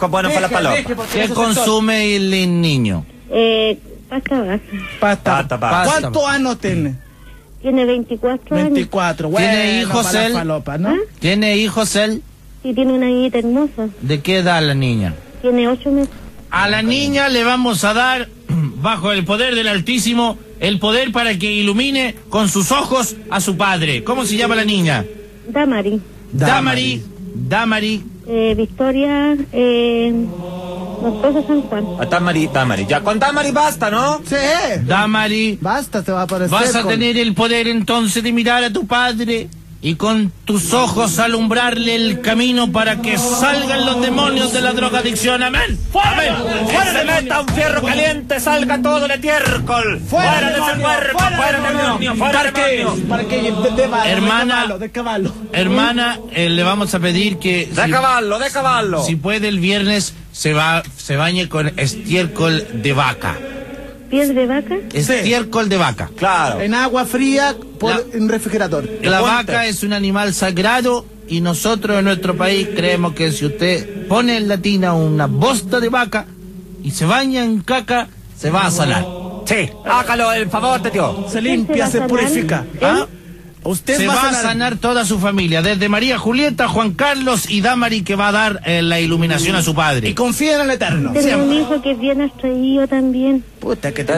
estiércol bueno para la paloma. ¿Qué consume el niño? Pasta base. ¿Cuántos años tiene? Tiene 24 años. 24. Bueno, ¿Tiene hijos él? Falopa, ¿no? ¿Ah? ¿Tiene hijos él? Sí, tiene una hijita hermosa. ¿De qué edad la niña? Tiene 8 meses. A la niña le vamos a dar, bajo el poder del Altísimo, el poder para que ilumine con sus ojos a su padre. ¿Cómo se llama la niña? Damari. Damari. Victoria, Montosa San Juan. Damari. Ya con Damari basta, ¿no? Sí. Damari. Basta, te va a aparecer. Vas a tener el poder entonces de mirar a tu padre y con tus ojos alumbrarle el camino para que salgan los demonios de la drogadicción. ¡Amén! ¡Fuera! ¡Fuera! ¡Se meta un fierro caliente! ¡Salga todo el estiércol! ¡Fuera de ese cuerpo! ¡Fuera demonio! ¡Fuera demonio! ¿Para qué? De caballo. Hermana, le vamos a pedir que... De caballo. Si puede el viernes se bañe con estiércol de vaca. ¿Piel de vaca? Estiércol de vaca. Claro. En agua fría, en refrigerador. La vaca es un animal sagrado y nosotros en nuestro país creemos que si usted pone en la tina una bosta de vaca y se baña en caca, se va a sanar. Sí, hágalo el favor, tío. Se limpia, se purifica. ¿Ah? Usted se va a sanar toda su familia, desde María Julieta, Juan Carlos y Damari, que va a dar la iluminación a su padre. Y confía en el Eterno. Tengo un hijo que es bien abstraído también. Puta, que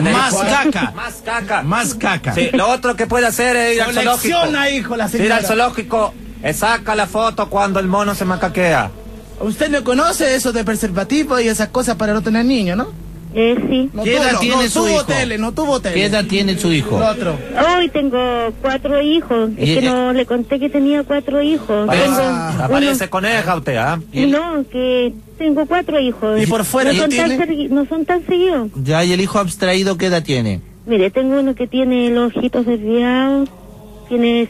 Más caca. Sí, lo otro que puede hacer es ir al zoológico. Hijo, la señora. Ir al zoológico, saca la foto cuando el mono se macaquea. Usted no conoce eso de preservativo y esas cosas para no tener niños, ¿no? Sí. ¿Qué edad tiene su hijo? No tuvo tele. ¿Qué edad tiene su hijo? Otro. Hoy tengo 4 hijos. Es que no le conté que tenía 4 hijos. Aparece coneja usted, ¿ah? No, que tengo 4 hijos. ¿Y por fuera no son tan seguidos. Ya, ¿y el hijo abstraído qué edad tiene? Mire, tengo uno que tiene los ojitos desviados. Tiene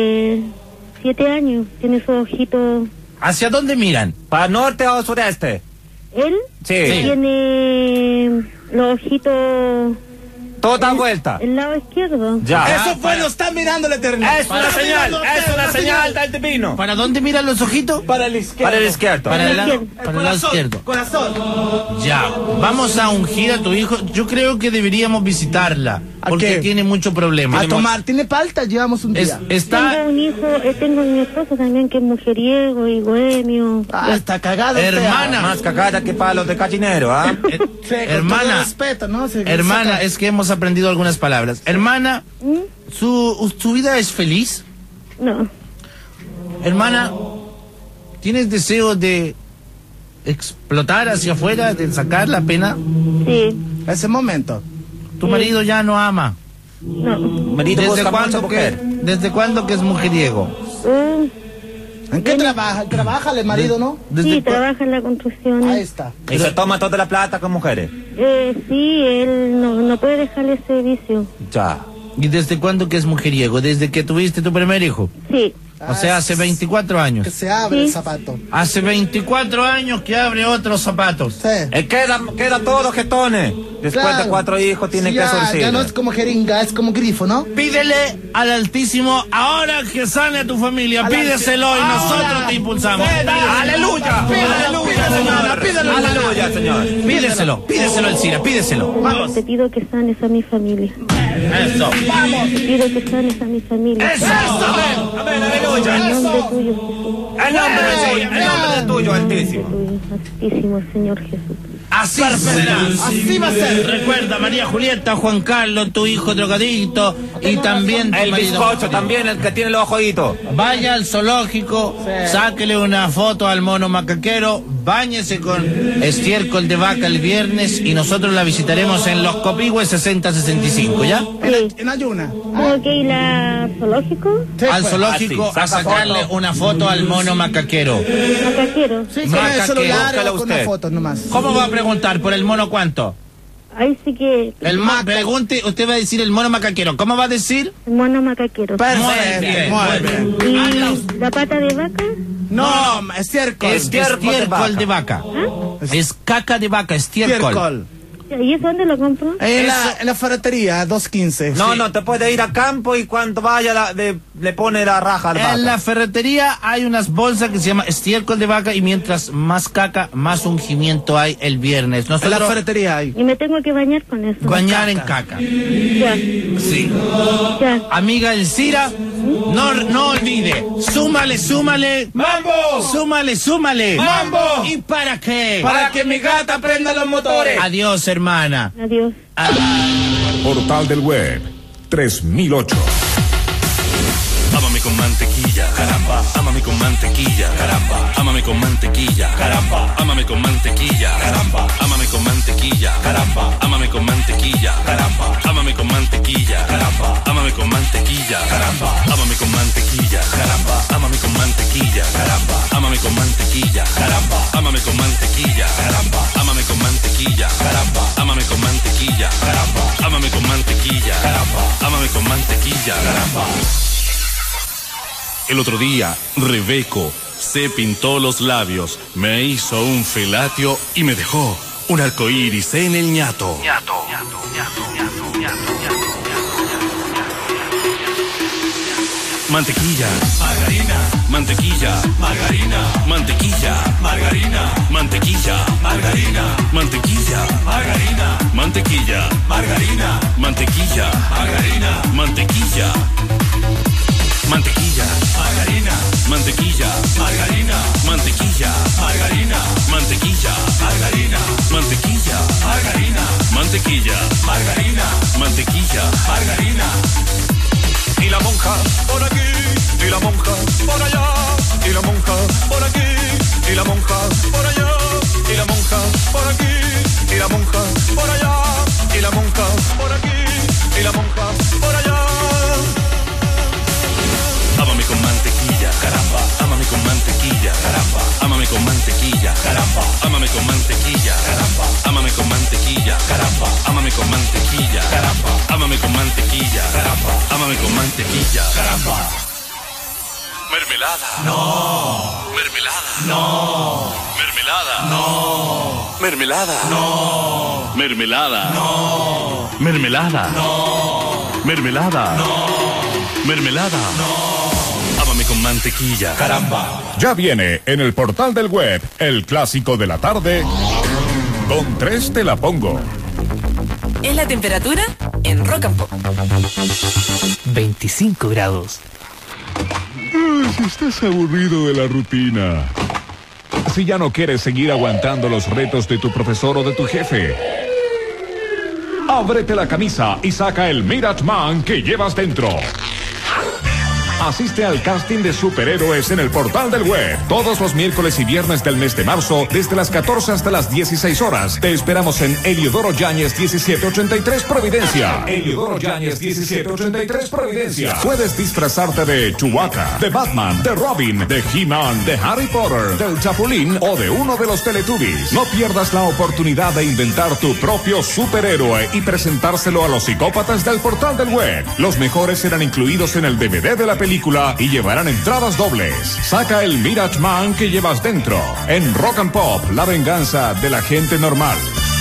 7 años. Tiene sus ojitos... ¿Hacia dónde miran? ¿Para norte o sureste? ¿Él? Sí. Tiene los ojitos... Toda vuelta. El lado izquierdo. Ya. Eso fue, lo está mirando el Eterno. Es una señal del divino. ¿Para dónde miran los ojitos? Para el izquierdo. Para el izquierdo. Para el lado izquierdo. Corazón. Ya, vamos a ungir a tu hijo. Yo creo que deberíamos visitarla, porque tiene mucho problema. A tomar, tiene palta, llevamos un día. Tengo un hijo, tengo mi esposo también que es mujeriego y bohemio. Está cagado. Hermana. Más cagada que palos de gallinero, ¿ah? Hermana. Respeto, ¿no? Hermana, es que hemos aprendido algunas palabras. Hermana, ¿su vida es feliz? No. Hermana, ¿tienes deseo de explotar hacia afuera, de sacar la pena? Sí. Ese momento. ¿Tu marido ya no ama? No. ¿Desde cuándo que es mujeriego? ¿En qué trabaja? ¿Trabaja el marido, no? Sí, trabaja en la construcción. Ahí está. ¿Y se toma toda la plata con mujeres? Sí, él no puede dejarle ese vicio. Ya. ¿Y desde cuándo que es mujeriego? ¿Desde que tuviste tu primer hijo? Sí. O sea, hace 24 años. Que se abre el zapato. Hace 24 años que abre otros zapatos. Sí. Queda todo jetones. Después de 4 hijos tiene que surcir. Ya no es como jeringa, es como grifo, ¿no? Pídele al Altísimo ahora que sane a tu familia. Pídeselo y nosotros te impulsamos. ¡Aleluya! ¡Aleluya, señor! Pídeselo, Elcira, pídeselo. Vamos. Te pido que sanes a mi familia. Eso. Vamos. Te pido que sanes a mi familia. Eso. Amén, aleluya. En nombre tuyo, Jesús. En nombre tuyo, Altísimo. Altísimo, Señor Jesús. Así será. Así va a ser. Recuerda, María Julieta, Juan Carlos, tu hijo drogadicto y también tu El marido. bizcocho también, el que tiene los ojitos. Vaya al zoológico, sáquele una foto al mono macaquero, báñese con estiércol de vaca el viernes y nosotros la visitaremos en Los Copihue 6065, ¿ya? Sí. En ayuna. ¿Tengo que ir al zoológico? Al zoológico a sacarle una foto al mono macaquero. Macaquero. Sí, con el celular búscala o con una usted. foto nomás. ¿Cómo va a preguntar por el mono cuánto? Ahí sí que... Pregunte, usted va a decir el mono macaquero. ¿Cómo va a decir? Mono macaquero. Perfecto. Muy bien. ¿Y la pata de vaca? No, estiércol. Estiércol de vaca. ¿Ah? Es caca de vaca, estiércol. ¿Y eso dónde lo compro? En la ferretería, 215. No, sí. no, te puede ir a campo y cuando vaya le pone la raja al vaca. En la ferretería hay unas bolsas que se llama estiércol de vaca y mientras más caca, más ungimiento hay el viernes. En la Nosotros ferretería hay. Y me tengo que bañar con eso. bañar en caca. Ya, Sí. ya. Amiga Elcira, no olvide, súmale. ¡Mambo! Súmale. ¡Mambo! ¿Y para qué? Para que mi gata prenda los motores. Adiós, hermana. Adiós. Portal del Web 3008. Ámame con mantequilla, caramba. Ámame con mantequilla, caramba. Ámame con mantequilla, caramba. Ámame con mantequilla, caramba. Ámame con mantequilla, caramba. Ámame con mantequilla, caramba. Ámame con mantequilla, caramba. Ámame con mantequilla, caramba. Ámame con mantequilla, caramba. Ámame con mantequilla, caramba. Ámame con mantequilla, caramba. Ámame con mantequilla, caramba. Ámame con mantequilla, caramba. Ámame con mantequilla, caramba. Ámame con mantequilla, caramba. Ámame con mantequilla, caramba. El otro día, Rebeco se pintó los labios, me hizo un felatio y me dejó un arcoíris en el ñato. Mantequilla, margarina, mantequilla, margarina, mantequilla, margarina, mantequilla, margarina, mantequilla, margarina, mantequilla, margarina, mantequilla, margarina, mantequilla. Mantequilla, margarina, mantequilla, margarina, mantequilla, margarina, mantequilla, margarina, mantequilla, margarina, mantequilla, margarina, mantequilla, margarina. Y la monja por aquí, y la monja por allá, y la monja por aquí, y la monja por allá, y la monja por aquí, y la monja por allá, y la monja por aquí, y la monja por allá. Ámame con mantequilla, caramba. Ámame con mantequilla, caramba. Ámame con mantequilla, caramba. Ámame con mantequilla, caramba. Ámame con mantequilla, caramba. Ámame con mantequilla, caramba. Ámame con mantequilla, caramba. Ámame con mantequilla, caramba. Mermelada. No. Mermelada. No. Mermelada. No. Mermelada. No. Mermelada. No. Mermelada. No. Mermelada. No. Mermelada. No. Ámame con mantequilla, caramba. Ya viene en el Portal del Web el clásico de la tarde. Con 3 te la pongo. ¿Es la temperatura? En Rock and Pop. 25 grados. Si estás aburrido de la rutina. Si ya no quieres seguir aguantando los retos de tu profesor o de tu jefe. Ábrete la camisa y saca el Mirage Man que llevas dentro. Asiste al casting de superhéroes en el Portal del Web. Todos los miércoles y viernes del mes de marzo, desde las 14 hasta las 16 horas. Te esperamos en Eliodoro Yáñez 1783 Providencia. Eliodoro Yáñez 1783 Providencia. Puedes disfrazarte de Chewbacca, de Batman, de Robin, de He-Man, de Harry Potter, del Chapulín o de uno de los Teletubbies. No pierdas la oportunidad de inventar tu propio superhéroe y presentárselo a los psicópatas del Portal del Web. Los mejores serán incluidos en el DVD de la película y llevarán entradas dobles. Saca el Mirage Man que llevas dentro. En Rock and Pop, la venganza de la gente normal.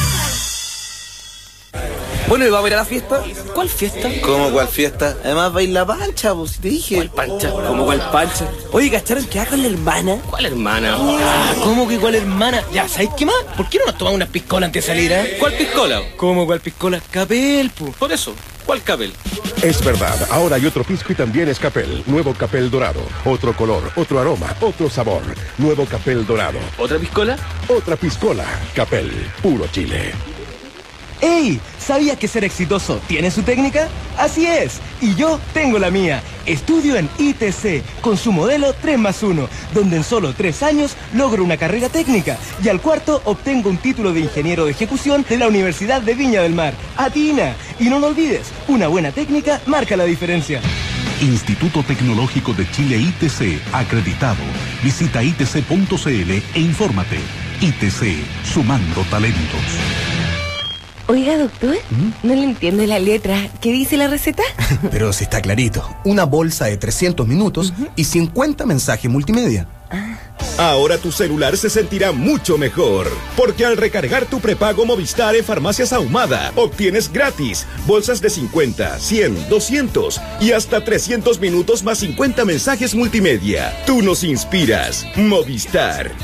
Bueno, ¿y va a ir a la fiesta? ¿Cuál fiesta? ¿Cómo cuál fiesta? Además va a ir la pancha, pues te dije. ¿Cuál pancha? ¿Cómo cuál pancha? Oye, ¿cacharon que va con la hermana? ¿Cuál hermana? Ah, ¿cómo que cuál hermana? Ya, ¿sabes qué más? ¿Por qué no nos tomamos unas piscolas antes de salir, eh? ¿Cuál piscola? ¿Cómo cuál piscola? Capel, pues. Por eso, ¿cuál Capel? Es verdad, ahora hay otro pisco y también es Capel. Nuevo Capel Dorado. Otro color, otro aroma, otro sabor. Nuevo Capel Dorado. ¿Otra piscola? Otra piscola. Capel, puro Chile. ¡Ey! ¿Sabías que ser exitoso tiene su técnica? Así es, y yo tengo la mía. Estudio en ITC con su modelo 3+1, donde en solo 3 años logro una carrera técnica y al cuarto obtengo un título de ingeniero de ejecución de la Universidad de Viña del Mar. ¡Atina! Y no lo olvides, una buena técnica marca la diferencia. Instituto Tecnológico de Chile ITC, acreditado. Visita itc.cl e infórmate. ITC, sumando talentos. Oiga, doctor, no le entiendo la letra. ¿Qué dice la receta? Pero si está clarito. Una bolsa de 300 minutos y 50 mensajes multimedia. Ahora tu celular se sentirá mucho mejor, porque al recargar tu prepago Movistar en Farmacias Ahumada, obtienes gratis bolsas de 50, 100, 200 y hasta 300 minutos más 50 mensajes multimedia. Tú nos inspiras. Movistar.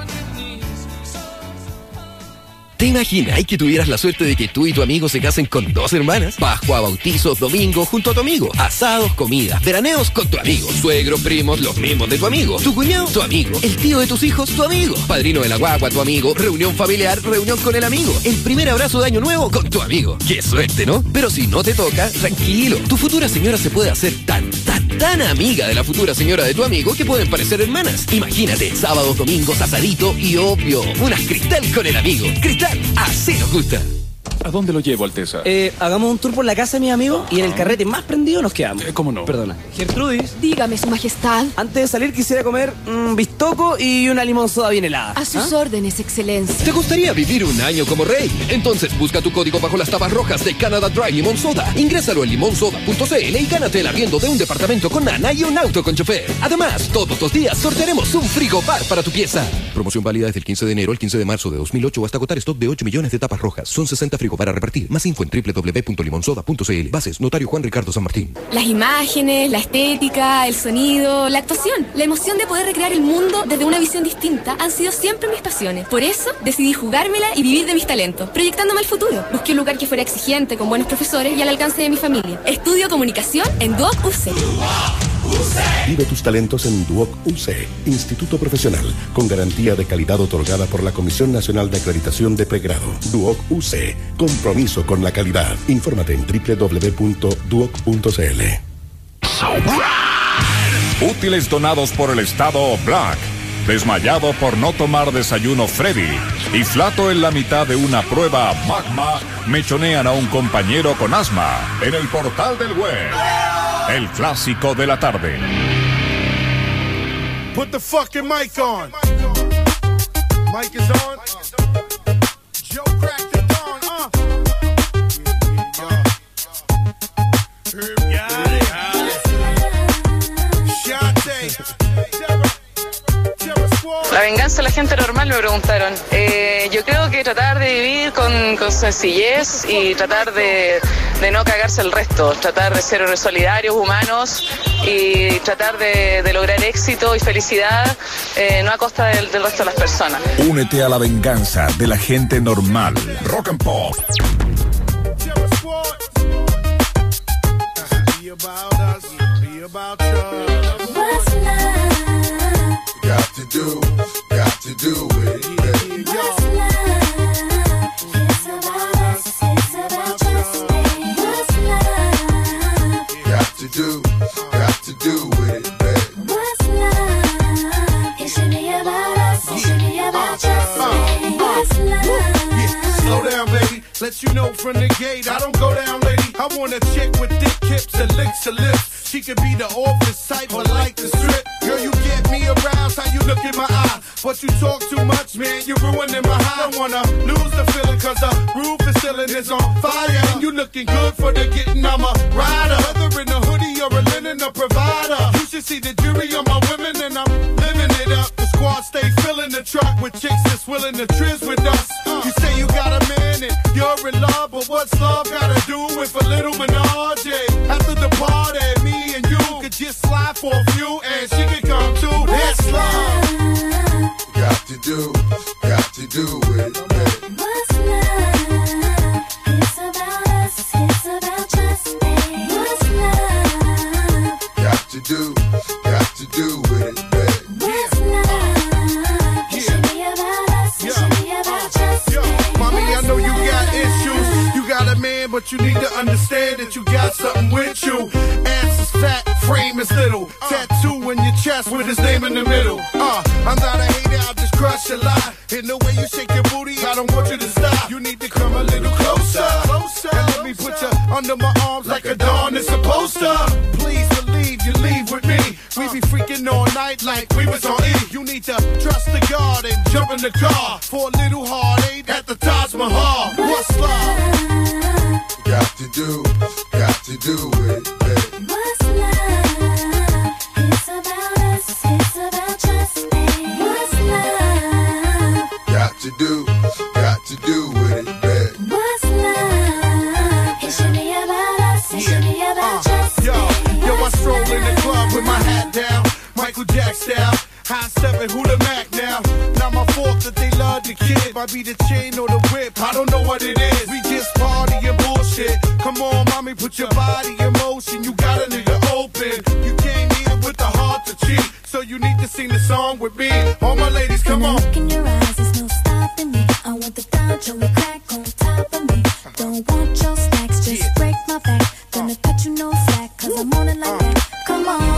¿Te imaginas que tuvieras la suerte de que tú y tu amigo se casen con 2 hermanas? Pascua, bautizos, domingo, junto a tu amigo. Asados, comidas, veraneos con tu amigo. Suegros, primos, los mismos de tu amigo. Tu cuñado, tu amigo. El tío de tus hijos, tu amigo. Padrino de la guagua, tu amigo. Reunión familiar, reunión con el amigo. El primer abrazo de año nuevo con tu amigo. ¡Qué suerte!, ¿no? Pero si no te toca, tranquilo. Tu futura señora se puede hacer tan amiga de la futura señora de tu amigo que pueden parecer hermanas. Imagínate, sábados, domingos, asadito y obvio, unas Cristal con el amigo. Cristal, así nos gusta. ¿A dónde lo llevo, Alteza? Hagamos un tour por la casa de mi amigo y en el carrete más prendido nos quedamos. ¿Cómo no? Perdona. Gertrudis. Dígame, su majestad. Antes de salir quisiera comer bistoco y una limón soda bien helada. A sus órdenes, excelencia. ¿Te gustaría vivir un año como rey? Entonces busca tu código bajo las tapas rojas de Canada Dry Limón Soda. Ingrésalo en limonsoda.cl y gánate el arriendo de un departamento con nana y un auto con chofer. Además, todos los días sortearemos un frigobar para tu pieza. Promoción válida desde el 15 de enero al 15 de marzo de 2008 hasta agotar stock de 8 millones de tapas rojas. Son 60 frigobar a repartir. Más info en www.limonsoda.cl. Bases, Notario Juan Ricardo San Martín. Las imágenes, la estética, el sonido, la actuación, la emoción de poder recrear el mundo desde una visión distinta han sido siempre mis pasiones. Por eso decidí jugármela y vivir de mis talentos, proyectándome al futuro. Busqué un lugar que fuera exigente, con buenos profesores y al alcance de mi familia. Estudio comunicación en Duoc UC. Vive tus talentos en Duoc UC, Instituto Profesional, con garantía de calidad otorgada por la Comisión Nacional de Acreditación de Pregrado. Duoc UC, compromiso con la calidad. Infórmate en www.duoc.cl. Útiles donados por el Estado Black. Desmayado por no tomar desayuno Freddy. Y flato en la mitad de una prueba Magma, mechonean a un compañero con asma en el portal del web. El clásico de la tarde. Put the fucking mic on. Mic is on. Joe cracked the dawn, La venganza de la gente normal, me preguntaron. Yo creo que tratar de vivir con sencillez y tratar de no cagarse el resto, tratar de ser solidarios, humanos y tratar de lograr éxito y felicidad, no a costa del resto de las personas. Únete a la venganza de la gente normal. Rock and Pop. Got to do it. What's love? It's about us. It's about just me. What's love? Got to do it, baby. What's love? It should be about us. It should be about just me. What's love? Slow down, baby. Let you know from the gate, I don't go down, lady. I want a chick with thick hips and licks her lips. She could be the office type, but like the strip. Girl, you get me aroused, how you look in my eye. But you talk too much, man, you're ruining my high. I don't wanna lose the feeling, cause the roof is ceiling is on fire. And you looking good for the getting, I'm a rider. Whether in a hoodie or a linen, a provider. You should see the jury on my women, and I'm living it up. The squad stay filling the truck with chicks that's willing to trizz with us. You say you got a man and you're in love, but what's love gotta do with a little menage? After the party, me and you could just slide for a few, and she could come too. That's love. Got to do it, baby. What's love? It's about us. It's about just me. What's love? Got to do it, baby. What's love? It should be about us. It should be about just me. Mommy, I know you got issues. You got a man, but you need to understand that you got something with you. Ass is fat, frame is little. Tattoo in your chest with his name in the middle. I'm not a hater, I'll just crush a lot. In the way you shake your booty, I don't want you to stop. You need to come a little closer. And let me put you under my arms like a dawn is supposed to. Please believe you leave with me. We be freaking all night like we was on E. You need to trust the God and jump in the car for a little heartache at the Taj Mahal. What's love? Got to do it, baby. What's love? It's about us. It's about just me. What's got to do with it, babe. What's love? It should be about us. It should be about just Yo, I stroll in the club with my hat down, Michael Jack style. High 7, who the Mac now? Not my fault that they love the kid. Might be the chain or the whip, I don't know what it is. We just party and bullshit. Come on, mommy, put your body in motion. You got a nigga open. You came here with the heart to cheat, so you need to sing the song with me. All my ladies, come on. look in your eyes, there's no stopping me. I want the Dodge on the crack on top of me. Don't want your stacks, just break my back. Gonna cut you no slack, cause I'm on it like that. Come on.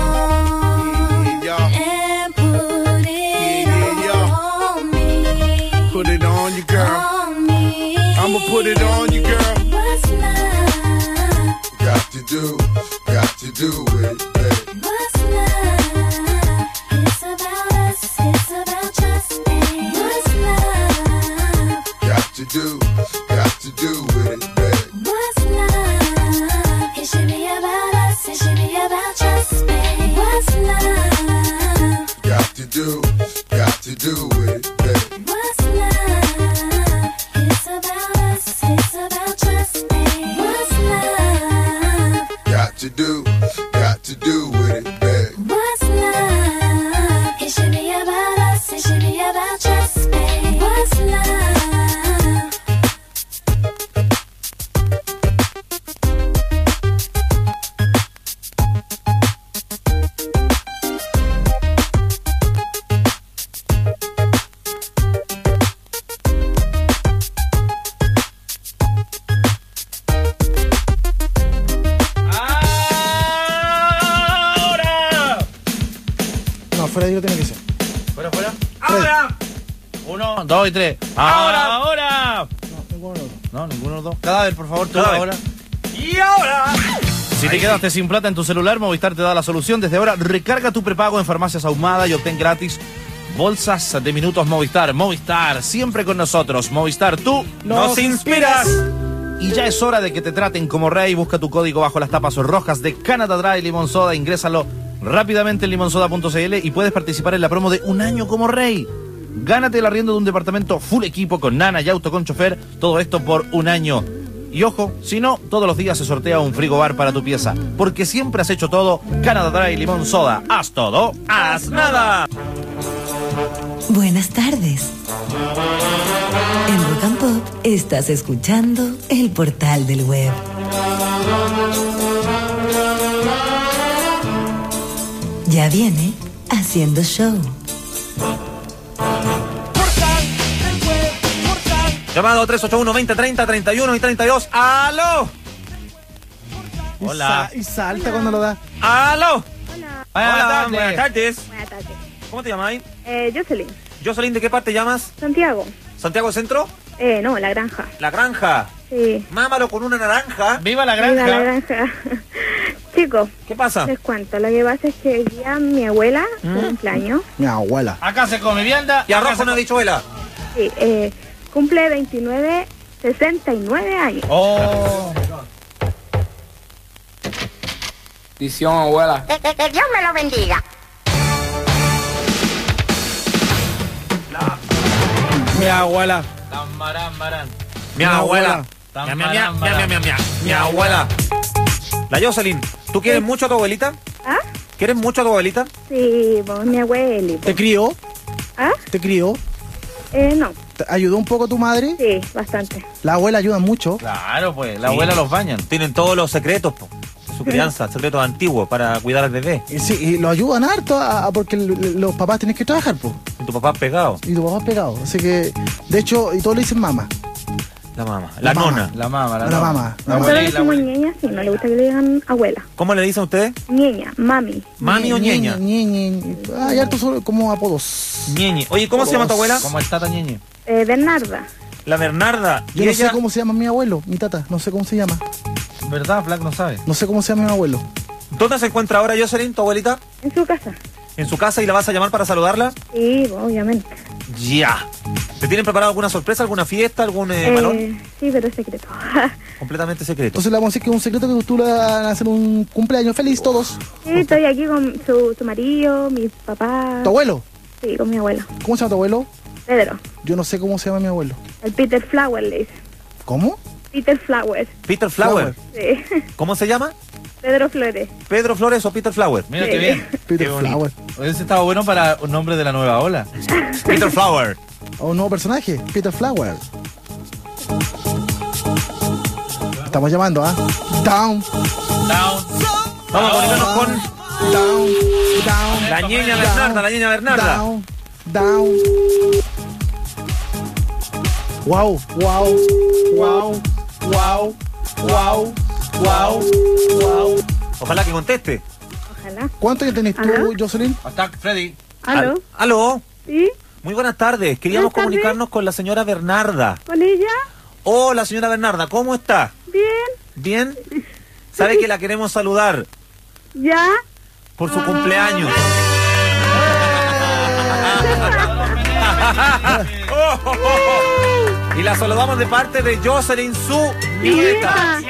And put it on me. Put it on you, girl. On me. I'ma put it on you, girl. What's love? Got to do with it, babe. What's love? It's about us, it's about trust. What's love? Got to do with it, babe. What's love? It should be about us, it should be about trust. What's love? Got to do with it, babe. What's love? It's about us, it's about trust. What's love? Got to do with it, babe. What's love? It should be about us, it should be about trust. What's love? No, fuera de ahí tiene que ser. Fuera. ¡Ahora! 1, 2 y 3. ¡Ahora! No, ninguno de los dos. Cadáver, por favor, tú ahora. ¡Y ahora! Si te quedaste sin plata en tu celular, Movistar te da la solución. Desde ahora, recarga tu prepago en Farmacias Ahumada y obtén gratis bolsas de minutos Movistar. Movistar, siempre con nosotros. Movistar, tú ¡Nos inspiras! Y ya es hora de que te traten como rey. Busca tu código bajo las tapas rojas de Canada Dry Limón Soda. Ingrésalo rápidamente en limonsoda.cl y puedes participar en la promo de un año como rey. Gánate el arriendo de un departamento full equipo con nana y auto con chofer. Todo esto por un año. Y ojo, si no, todos los días se sortea un frigobar para tu pieza. Porque siempre has hecho todo. Canada Dry Limón Soda. Haz todo, haz nada. Buenas tardes. En Rock and Pop estás escuchando El Portal del Web. Ya viene Haciendo Show. Llamado 381-2030-31 y 32. ¡Aló! Hola. Y salta cuando lo da. ¡Aló! Hola, Buenas tardes. Buenas tardes. ¿Cómo te llamas? Jocelyn. Jocelyn, ¿de qué parte llamas? Santiago. ¿Santiago Centro? No, La Granja. La Granja. Sí. Mámalo con una naranja. ¡Viva la Viva La Granja. Chicos, ¿Qué pasa? les cuento. Lo que pasa es que hoy día mi abuela cumpleaños. Mi abuela. Acá se come vianda. Y arroz con una bichuela. Sí, cumple 69 años. Oh. Bendición, abuela. Que Dios me lo bendiga. Mi abuela. Mi abuela. Tambarán. Mi abuela. La Jocelyn, ¿tú quieres mucho a tu abuelita? ¿Ah? ¿Quieres mucho a tu abuelita? Sí, vos, mi abuelita. ¿Te crió? ¿Ah? ¿Te crió? No. ¿Te ayudó un poco tu madre? Sí, bastante. La abuela ayuda mucho. Claro, pues, la abuela los bañan. Tienen todos los secretos, po, de su crianza, secretos antiguos para cuidar al bebé. Y sí, y lo ayudan harto porque los papás tienen que trabajar, pues. Y tu papá pegado. Y tu papá pegado. Así que, de hecho, y todos le dicen mamá. La mamá. La nona. La mamá. La mamá. Nosotros le decimos ñeña, sí, no le gusta que le digan abuela. ¿Cómo le dicen ustedes? Ñeña, mami. ¿Mami o ñeña? Ñeñe. Hay hartos como apodos. Ñeñe. Oye, ¿cómo se llama tu abuela? ¿Cómo está Ñeñe? Bernarda. La Bernarda. Yo no sé cómo se llama mi abuelo, mi tata. No sé cómo se llama. ¿Verdad, Flack? No sabe. No sé cómo se llama mi abuelo. ¿Dónde se encuentra ahora Jocelyn, tu abuelita? En su casa. ¿En su casa y la vas a llamar para saludarla? Sí, obviamente. Ya. ¿Te tienen preparado alguna sorpresa, alguna fiesta, algún balón? Sí, pero es secreto. Completamente secreto. Entonces le vamos a decir que es un secreto que tú le vas a hacer un cumpleaños feliz todos. Sí, estoy aquí con su marido, mi papá. ¿Tu abuelo? Sí, con mi abuelo. ¿Cómo se llama tu abuelo? Pedro. Yo no sé cómo se llama mi abuelo. El Peter Flower le dice. ¿Cómo? Peter Flower. Peter Flower. Sí. ¿Cómo se llama? Pedro Flores. Pedro Flores o Peter Flower. Mira Sí. qué bien. Peter Qué bonito. Flower. Ese estaba bueno para un nombre de la nueva ola. Peter Flower. O un nuevo personaje, Peter Flower. Estamos llamando, ¿ah? Down. Down. Vamos a comunicarnos con Down. Down. la niña Bernarda, la niña Bernarda. Down. Down. Wow, wow, wow, wow, wow, wow, wow. Ojalá que conteste. Ojalá. ¿Cuántos años tenés tú, Jocelyn? Hasta Freddy. ¿Aló? ¿Aló? ¿Sí? Muy buenas tardes. Queríamos Buenas tardes. comunicarnos con la señora Bernarda. ¿Con ella? Hola, señora Bernarda, ¿cómo está? Bien. ¿Bien? ¿Sabe que la queremos saludar ¿Ya? por su cumpleaños? Y la saludamos de parte de Jocelyn, su nieta.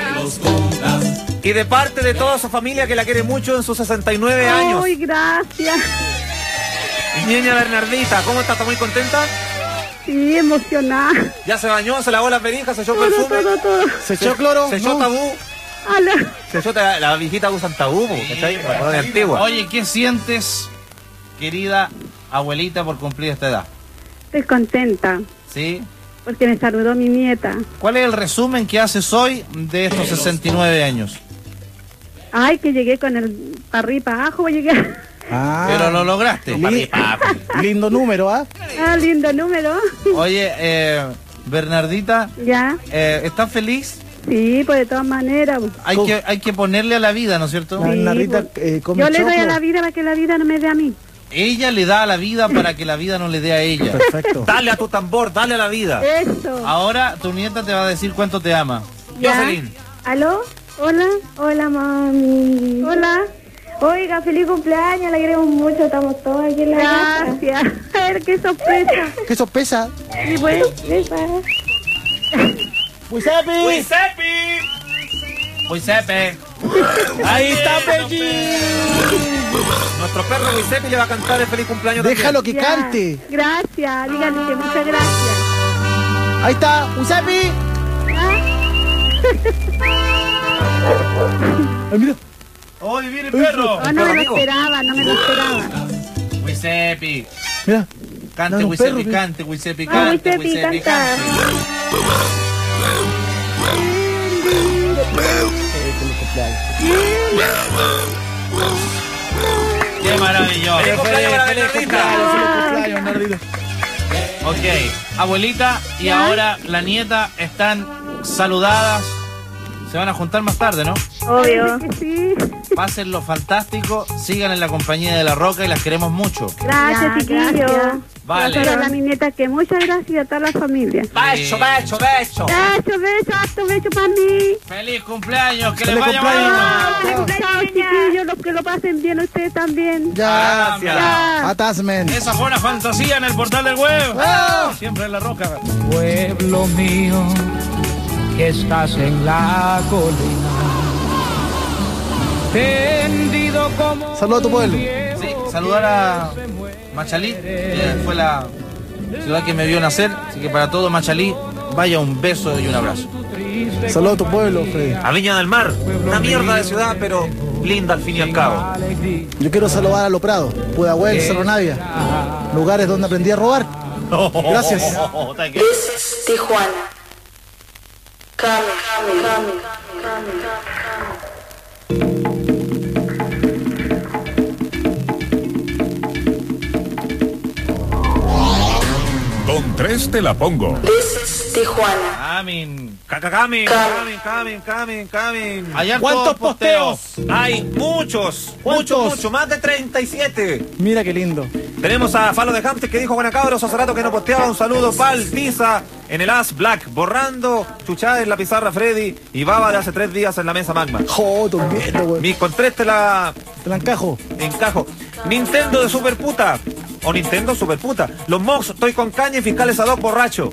Y de parte de toda su familia que la quiere mucho en sus 69 años. Ay, gracias. Niña Bernardita, ¿cómo está? ¿Está muy contenta? Sí, emocionada. ¿Ya se bañó? ¿Se lavó las verijas? ¿Se echó Todo, perfume? todo. ¿Se echó cloro? ¿Se echó No. tabú? Aló. ¿Se echó la viejita usan tabú? ¿Cachai? La colonia antigua. Oye, ¿qué sientes, querida abuelita, por cumplir esta edad? Estoy contenta ¿Sí? porque me saludó mi nieta. ¿Cuál es el resumen que haces hoy de estos 69 años? Ay, que llegué con el para arriba para abajo, llegué. Ah, Pero lo lograste. lindo número, ¿ah? Ah, lindo número. Oye, Bernardita, ¿Ya? ¿estás feliz? Sí, pues de todas maneras. Hay que ponerle a la vida, ¿no es cierto? La Bernardita come Yo le doy a choclo. la vida para que la vida no me dé a mí. Ella le da a la vida para que la vida no le dé a ella. Perfecto. Dale a tu tambor, dale a la vida. Eso. Ahora tu nieta te va a decir cuánto te ama. ¿Ya? Jocelyn. ¿Aló? Hola. Hola, mami. Hola. Oiga, feliz cumpleaños, la queremos mucho, estamos todos aquí en la casa. Gracias. A ver, qué sorpresa. ¿Qué sorpresa? Y pues, esa. Giuseppe. Ahí está Peggy. Nuestro perro Giuseppe le va a cantar el feliz cumpleaños. Déjalo que Ya. cante. Gracias, díganle que muchas gracias. Ahí está, Giuseppe. Ay, mira. ¡Oye, viene el perro! Oh, no me lo esperaba, no me lo esperaba. Giuseppe. Mira. Cante, No, un Giuseppe, perro, cante, Giuseppe, Ah, cante, Giuseppe, Giuseppe, canta. cante. ¡Qué maravilloso! ¡Feliz cumpleaños para Bernardita! Ok, abuelita y ¿Ya? ahora la nieta están saludadas. Se van a juntar más tarde, ¿no? Obvio. Sí. Pásenlo fantástico, sigan en la compañía de La Roca y las queremos mucho. Gracias, chiquillos. Vale. Gracias a mi nieta, que muchas gracias y a toda la familia. Beso, beso, beso. Beso, harto beso para mí. ¡Feliz cumpleaños! ¡Que les ¡Feliz vaya cumpleaños! bueno! Chao, chiquillos, los que lo pasen bien ustedes también. Ya. Ya. Attachment. Esa fue una fantasía en el portal del web. ¡Ah! Siempre en La Roca. Pueblo mío, que estás en la colina, tendido como... Saluda a tu pueblo. Sí, saludar a Machalí, que fue la ciudad que me vio nacer. Así que para todo Machalí, vaya un beso y un abrazo. Saluda a tu pueblo, Freddy. A Viña del Mar, una mierda de ciudad, pero linda al fin y al cabo. Yo quiero saludar a Lo Prado, Pudahuel, Cerro Navia, lugares donde aprendí a robar. Gracias. This is Tijuana. Coming. Con 3 te la pongo. This is Tijuana. Amin. Camin. Hay hartos ¿Cuántos posteos? Hay muchos, más de 37. Mira qué lindo. Tenemos a Falo de Hamster que dijo: buena cabros, hace rato que no posteaba. Un saludo pal, Pisa, en el As Black, borrando chuchada en la pizarra Freddy y Baba de hace 3 días en la mesa Magma. Joder, viendo, güey. Mis con 3 te la encajo. Nintendo de super puta. O Nintendo super puta. Los Mox, estoy con caña y fiscales ad hoc borracho.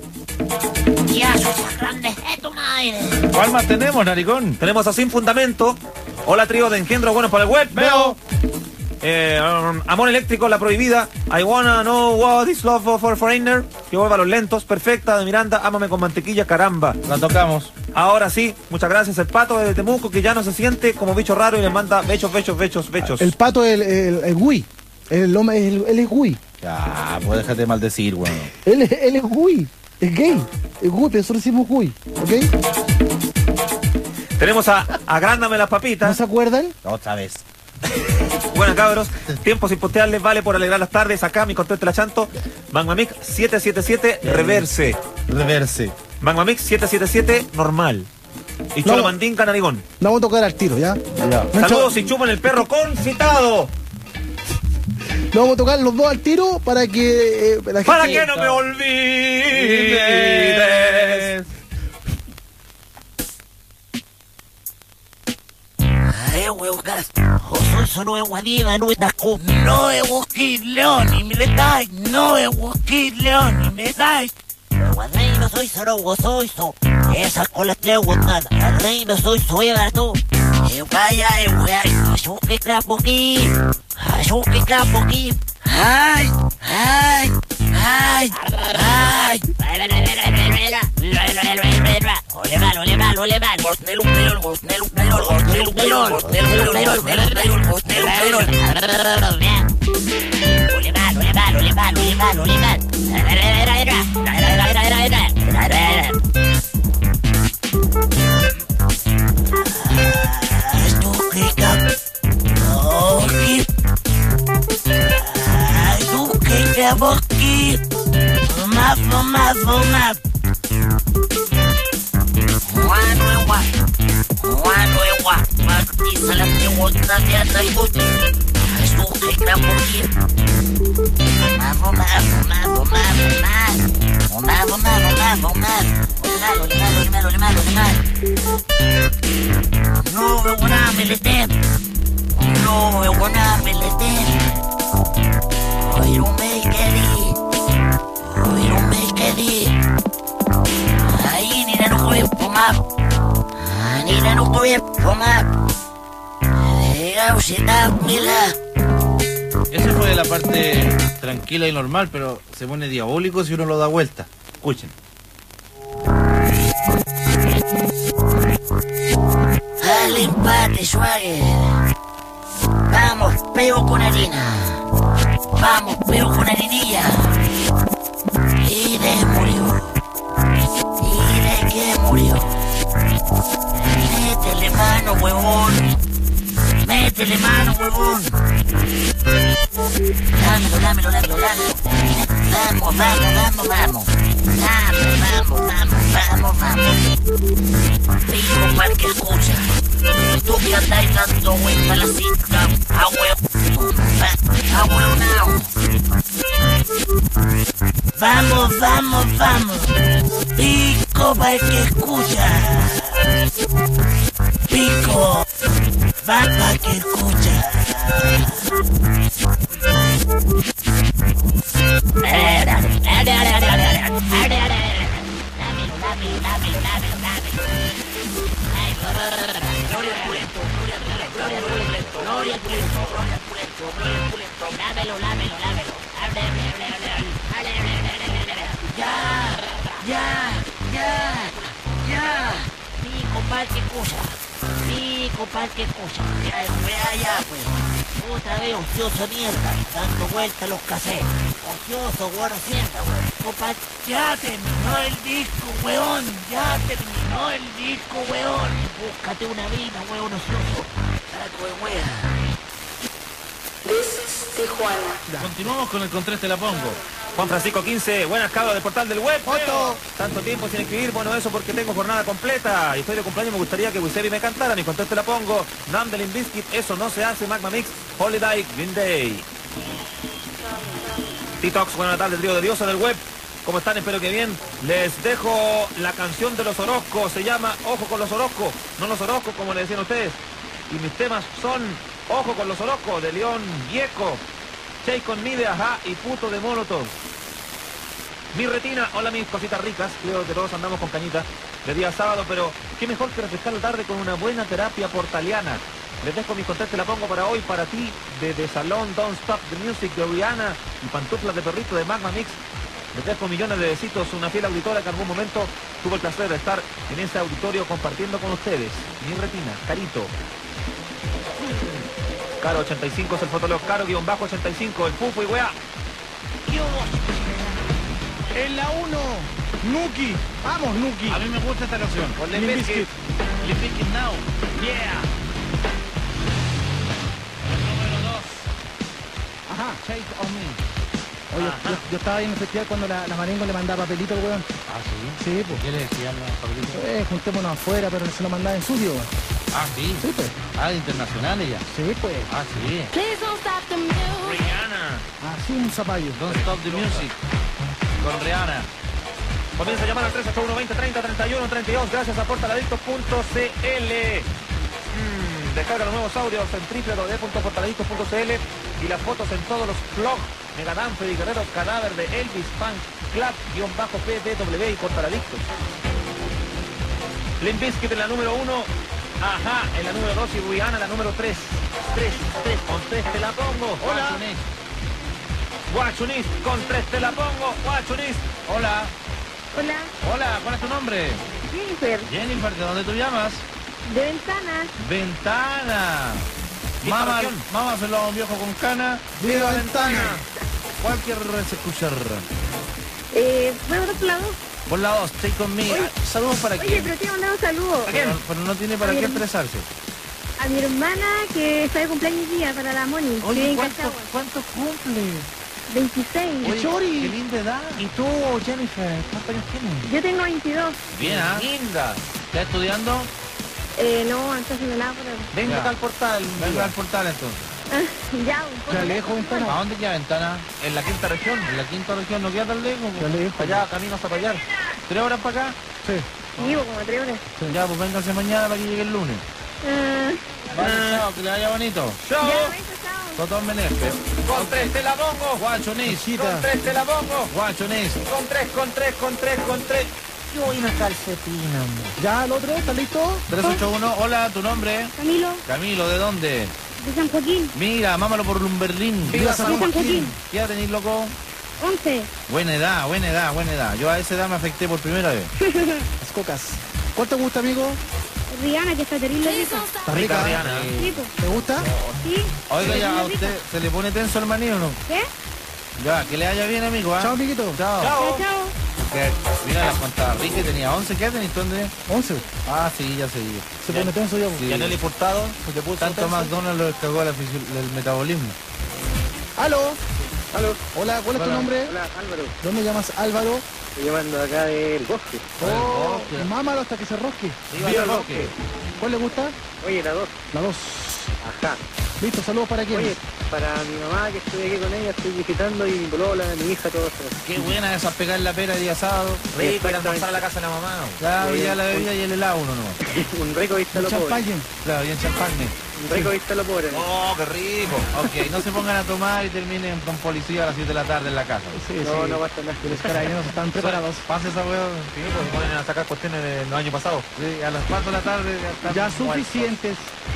¿Cuál más tenemos, naricón? Tenemos a Sin Fundamento. Hola, trío de engendros buenos para el web. Veo. Amor Eléctrico, La Prohibida. I Wanna Know What Is Love for Foreigner. Que vuelva a los lentos. Perfecta, de Miranda. Ámame con mantequilla, caramba. La tocamos. Ahora sí, muchas gracias. El Pato de Temuco, que ya no se siente como bicho raro y le manda bechos. El Pato es el Gui. Él es Gui. Ya, pues déjate maldecir, weón. Él es Gui. Es gay. Es Gui, pero nosotros decimos Gui. ¿Ok? Tenemos a Agrándame las papitas. ¿No se acuerdan? Otra vez. Bueno, cabros, tiempo sin postearles, vale por alegrar las tardes. Acá mi conteste la chanto. Magmamix 777 reverse. Magmamix 777 normal. Y Cholo Mandín Canarigón. No vamos a tocar al tiro, ¿ya? Saludos y chupan el perro concitado. Lo vamos a tocar los dos al tiro para que la gente... Para que no me olvides. Sono è guadiva, noi da no è leoni, mi dai, no è leoni, mi dai. Guadaino soy solo soy so, esa cola te guardada, guadaino soy gato. Vaya, que crapo aquí, ay. Ole mal, Fumar. Matiza la pregunta de atributo. Esto que grabo aquí. No me guardame le tem. Hoy no me quedé. Ahí ni no voy a fumar. Esa fue la parte tranquila y normal, pero se pone diabólico si uno lo da vuelta. Escuchen. Al empate, Schwager. Vamos, pego con harina. Vamos, pego con harinilla. Y de que murió. Métele mano, huevón. Dámelo. Vamos. Pico para que escucha. Tú que andas dando vuelta a la cinta. A huevo now. Vamos. Pico para que escucha. Pico. Va para que escucha. Ya. Pico para que cosa. Ya, pues. Otra vez ocioso mierda, dando vueltas los cassettes. Ocioso, bueno, sienta, weón. Ya terminó el disco, weón. Búscate una vida, weón, ocioso. Saco de wea. This is Tijuana. Continuamos con el contraste, la pongo. Juan Francisco 15, buenas cabras del portal del web. Tanto tiempo sin escribir, bueno, eso porque tengo jornada completa y estoy de cumpleaños, me gustaría que Wisebi me cantara, mi conteste la pongo. Nam de Limp Bizkit, eso no se hace. Magma Mix, Holiday, Green Day. Titox, buenas tardes, trío de Dios en el web. ¿Cómo están? Espero que bien. Les dejo la canción de los Orozcos, se llama Ojo con los Orozcos, no los Orozcos como le decían ustedes. Y mis temas son Ojo con los Orozcos, de León Viejo, Shake con Me de Ajá y Puto de Molotov. Mi retina, hola mis cositas ricas, creo que todos andamos con cañita de día sábado, pero qué mejor que refrescar la tarde con una buena terapia portaliana. Les dejo mi conteste, la pongo para hoy, para ti, de Salón Don't Stop the Music de Rihanna y Pantuflas de Perrito de Magma Mix. Les dejo millones de besitos, una fiel auditora que en algún momento tuvo el placer de estar en ese auditorio compartiendo con ustedes. Mi retina, Carito. Caro 85 es el fotolog, Caro-85, el Fufu y weá. En la 1, Nuki. Vamos, Nuki. A mí me gusta esta canción. Con Limp Bizkit. Limp Bizkit Now. Yeah. Número 2. Ajá, Shake on Me. Oye, yo estaba ahí en el festival cuando la Marengo le mandaba papelito al weón. Ah, sí. Sí, pues. ¿Qué le decían los papelitos? Juntémonos afuera, pero se lo mandaba en suyo, weón. Ah, sí. Sí, pues. Ah, internacionales ya. Sí, pues. Ah, sí. Rihanna. Así un zapallo. Don't Stop the Music. Con Rihanna. Comienza a llamar al 381-2030-31-32 gracias a portaladictos.cl. Descarga los nuevos audios en www.portaladictos.cl y las fotos en todos los vlogs. Megadán, Freddy Guerrero, Cadáver de Elvis, Punk, Club-PDW y Portaladictos. Limp Bizkit en la número 1. Ajá, en la número 2 y Rihanna en la número 3. 3, con 3 te la pongo. Hola. Guachunis, con 3 te la pongo. Guachunis. Hola. Hola, Hola, ¿cuál es tu nombre? Jennifer, Jennifer, ¿de dónde tú llamas? de Ventana. Ventana. Mamá se lo hago un viejo con cana. ¡Viva Ventana! ¿Cuál quieres escuchar? ¿Puedo por otro lado? Por la 2, Take On Me. Oye. Saludos para Oye, quién. pero te he mandado un saludo. Pero no tiene para qué expresarse. A mi hermana que está de cumpleaños hoy día, para la Moni. que vive Oye, en ¿cuánto Cachagua. cumple? 26. Oye, qué linda edad. ¿Y tú, Jennifer, cuántos años tienes? Yo tengo 22. Bien, ¿ah? Linda. ¿Estás estudiando? No, entonces haciendo nada por ahora. Venga acá al portal. Venga al portal entonces. Ya, un poco. Ya lejos, Ventana. ¿A dónde queda Ventana? En la quinta región. En la quinta región, ¿no queda tan lejos? Ya lejos. Allá, camino a Zapallar. 3 horas para acá. Sí. Sí, como 3 horas. Ya, pues véngase mañana para que llegue el lunes. Vale, chao, que le vaya bonito. Chao. Totón Menéndez. Con 3 te la pongo. Guachonis. Con 3 te la pongo. Guachonis. Con 3. Yo y una calcetina. ¿Ya el otro? ¿Está listo? 381, hola, ¿tu nombre? Camilo, Camilo, ¿de dónde? de San Joaquín. Mira, mámalo por Lumberlín. Viva San Joaquín. ¿Qué edad tenés, loco? 11. Buena edad. Yo a esa edad me afecté por primera vez. Las cocas. ¿Cuál te gusta, amigo? Rihanna, que está terrible rica. ¿Está rica? Rihanna. Sí, pues. ¿Te gusta? Sí. Oiga, ya, ¿a Terrible rica. usted se le pone tenso el maní o no? ¿Qué? Ya, que le vaya bien, amigo, ¿ah? Chao, amiguito. Chao. Chao, chao. Que, mira, la contaba Ricky tenía 11. ¿Qué tenés tú, Andrés? 11. Ah, sí, ya seguí. Se pone tenso ya. Sí. Y Anel Portado, pues te puso Tanto tenso. McDonald's lo descargó el metabolismo. ¿Aló? ¿Aló? Hola, ¿cuál es tu Hola. nombre? Hola, Álvaro. ¿Dónde llamas Álvaro? Estoy llamando acá del bosque. Oh, mámalo hasta que se rosque. Viva el bosque. ¿Cuál le gusta? Oye, la 2. La 2. Ajá. Listo, saludos para quién. Oye, para mi mamá que estoy aquí con ella, estoy visitando, y mi polola, mi hija, todo eso. Qué buena esa pegar la pera día sábado. Rico, ir a almorzar a la casa de la mamá. Claro, ya la bebida y el helado uno nomás. Un rico vista lo pobre. Champagne. Claro, bien champagne. Un rico vista lo pobre. Oh, qué rico. Ok, no se pongan a tomar y terminen con policía a las 7 de la tarde en la casa. Sí, No, sí. no pasa nada. Los carabineros están preparados. Pase esa weón. Sí, pues se ponen a sacar cuestiones de los años pasados. Sí, a las 4 de la tarde ya están Ya muertos. suficientes.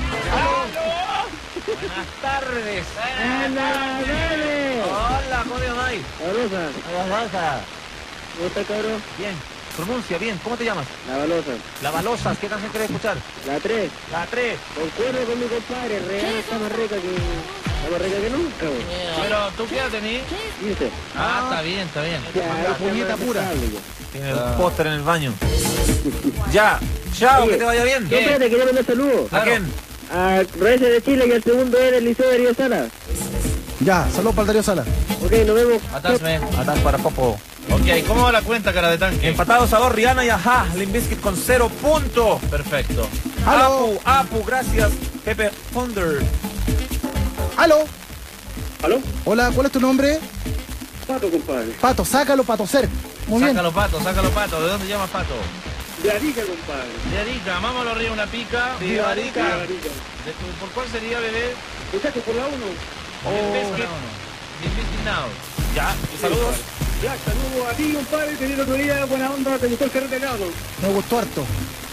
Buenas tardes. Dale. Hola, ¿cómo te llamas? La balosa. Balosa. ¿Cómo está, cabrón? Bien. Pronuncia bien. ¿Cómo te llamas? La balosa. La Balosas. ¿Qué canción querés escuchar? La 3. La 3. Concuerdo con mi compadre. Real está más rica que... Está más rica que nunca, güey. Pero, ¿tú qué edad tenés? 15. Ah, está bien, está bien. Ya, puñeta pura. Tiene el póster en el baño. Ya. Chao, Oye, que te vaya bien. No, espérate, quería mandar saludos. ¿A quién? A Reyes de Chile, que el segundo era el Liceo de Río Sala. Ya, saludos para el Darío Sala. Ok, nos vemos. Atasme. Atrás para Popo. Ok, ¿cómo va la cuenta, cara de tanque? Empatados a 2, Rihanna y Ajá. Limp Bizkit con 0 puntos. Perfecto. ¡Aló! Apu, gracias. Pepe Thunder. ¿Aló? ¿Aló? Hola, ¿cuál es tu nombre? Pato, compadre. Pato, sácalo, Pato Ser. Muy bien. Sácalo, Pato. ¿De dónde llamas, Pato? De Arica, compadre. De Arica. Vámonos arriba una pica. Viva Arica. De Arica. ¿Por cuál sería, bebé? Muchachos, por la 1. Limp Bizkit. Limp Bizkit Now. Ya, y saludos. Ya, saludos a ti, compadre, que el otro día, buena onda, te gustó el carrete helado. Me gustó harto.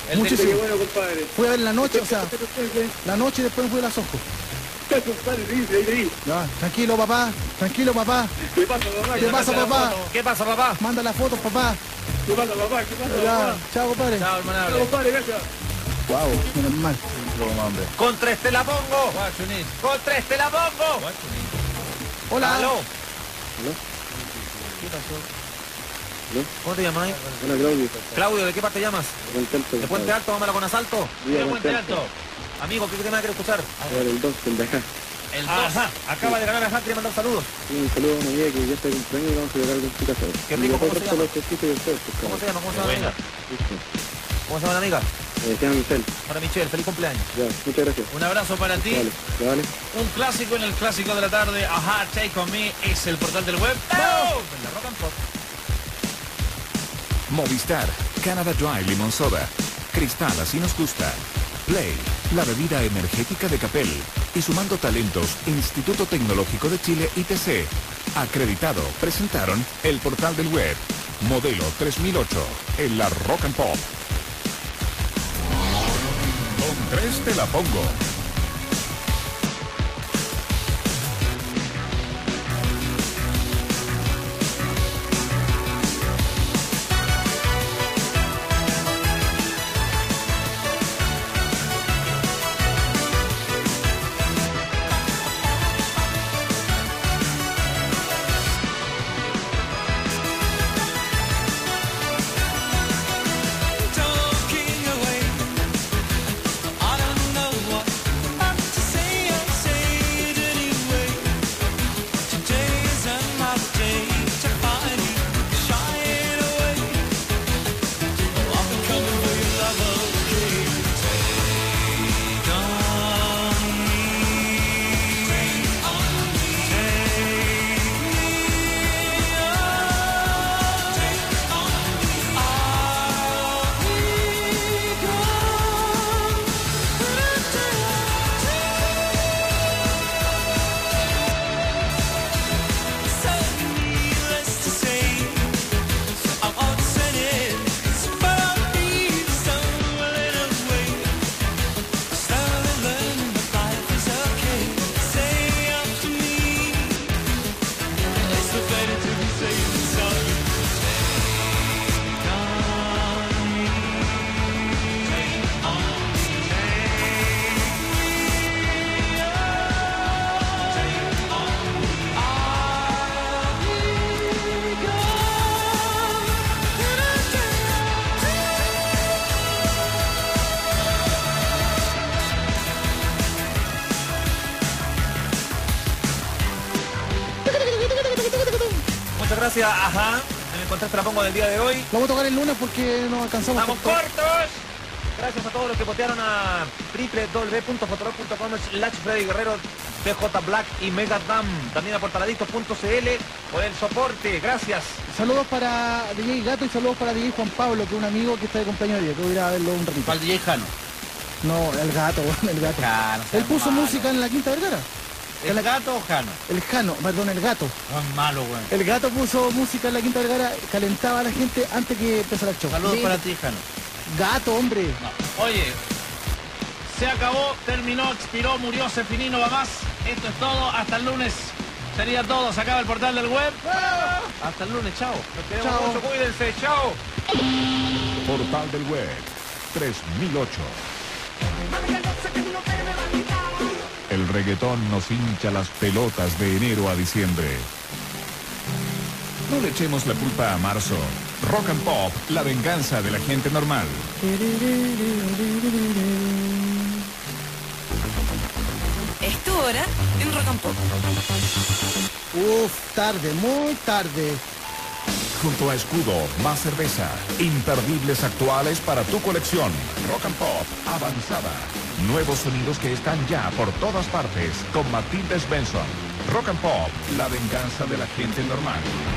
Muchísimo. Qué bueno, compadre. Fui a ver la noche, o sea, la noche y después fui a las ojos. Compadre, sí. Ya, tranquilo, papá. Tranquilo, papá. ¿Qué pasa, papá? ¿Qué pasa, papá? ¿Qué pasa, papá? Manda las fotos, papá. ¿Qué pasa, papá? ¿Qué pasa, Ya, papá? chao, compadre. Chao, hermano. Chao, compadre, gracias. Wow, menos mal. Contra este la pongo. Contra este la pongo. Hola. Aló. ¿Aló? ¿Qué pasó? ¿Aló? ¿Cómo te llamas? Hola, Claudio. Claudio, ¿de qué parte llamas? ¿De Puente Alto? Vámonos con asalto. De Puente Alto. Amigo, ¿qué tema quieres escuchar? El 2, el de acá. El 2. Ajá, acaba de ganar Ajá, quiere mandar saludos. Un saludo a una amiga que ya está de cumpleaños y vamos a celebrar algo en su casa. Qué rico, ¿cómo se llama? ¿Cómo se llama? ¿Cómo se llama la amiga? ¿Cómo se llama la amiga? Se llama Michelle. Para Michelle, feliz cumpleaños. Ya, muchas gracias. Un abrazo para ti. Vale. Un clásico en el clásico de la tarde. Ajá, Take On Me es el portal del web. En la Rock and Pop. Movistar, Canada Dry Limon Soda, Cristal así nos gusta, Play, la bebida energética de Capel y Sumando Talentos, Instituto Tecnológico de Chile ITC, acreditado, presentaron el portal del web, modelo 3008, en la Rock and Pop. Con 3 te la pongo. Talking away, I don't know what to say. I'll say it anyway. Today is another day to finally shine away. Oh, I've been coming for your love, okay? Take on me, take on me, take me on, take on me. Muchas gracias, Ajá. Me encontraste la pongo del día de hoy. Lo vamos a tocar el lunes porque nos alcanzamos. ¡Estamos cortos! Gracias a todos los que votearon a www.fotolog.com/Freddy Guerrero, DJ Black y Megadam. También a portaladictos.cl por el soporte. Gracias. Saludos para DJ Gato y saludos para DJ Juan Pablo, que es un amigo que está de cumpleaños hoy día, que voy a ir a verlo un ratito. Para el DJ Jano. No, el gato, el gato. Jano, Él puso malo. música en la Quinta Vergara. ¿El gato o Jano? El Jano, perdón, el gato. No es malo, güey. El gato puso música en la Quinta Vergara, calentaba a la gente antes que empezara el show. Saludos Sí. para ti, Jano. Gato, hombre. No. Oye, se acabó, terminó, expiró, murió, se finí, no va más. Esto es todo, hasta el lunes. Sería todo, se acaba el portal del web. Hasta el lunes, chao. Nos queremos mucho, cuídense, chao. Portal del web 3008. El reggaetón nos hincha las pelotas de enero a diciembre. No le echemos la culpa a marzo. Rock and Pop, la venganza de la gente normal. Es tu hora en Rock and Pop. Uf, tarde, muy tarde. Junto a Escudo, más cerveza. Imperdibles actuales para tu colección. Rock and Pop, avanzada. Nuevos sonidos que están ya por todas partes. Con Matilda Svensson. Rock and Pop, la venganza de la gente normal.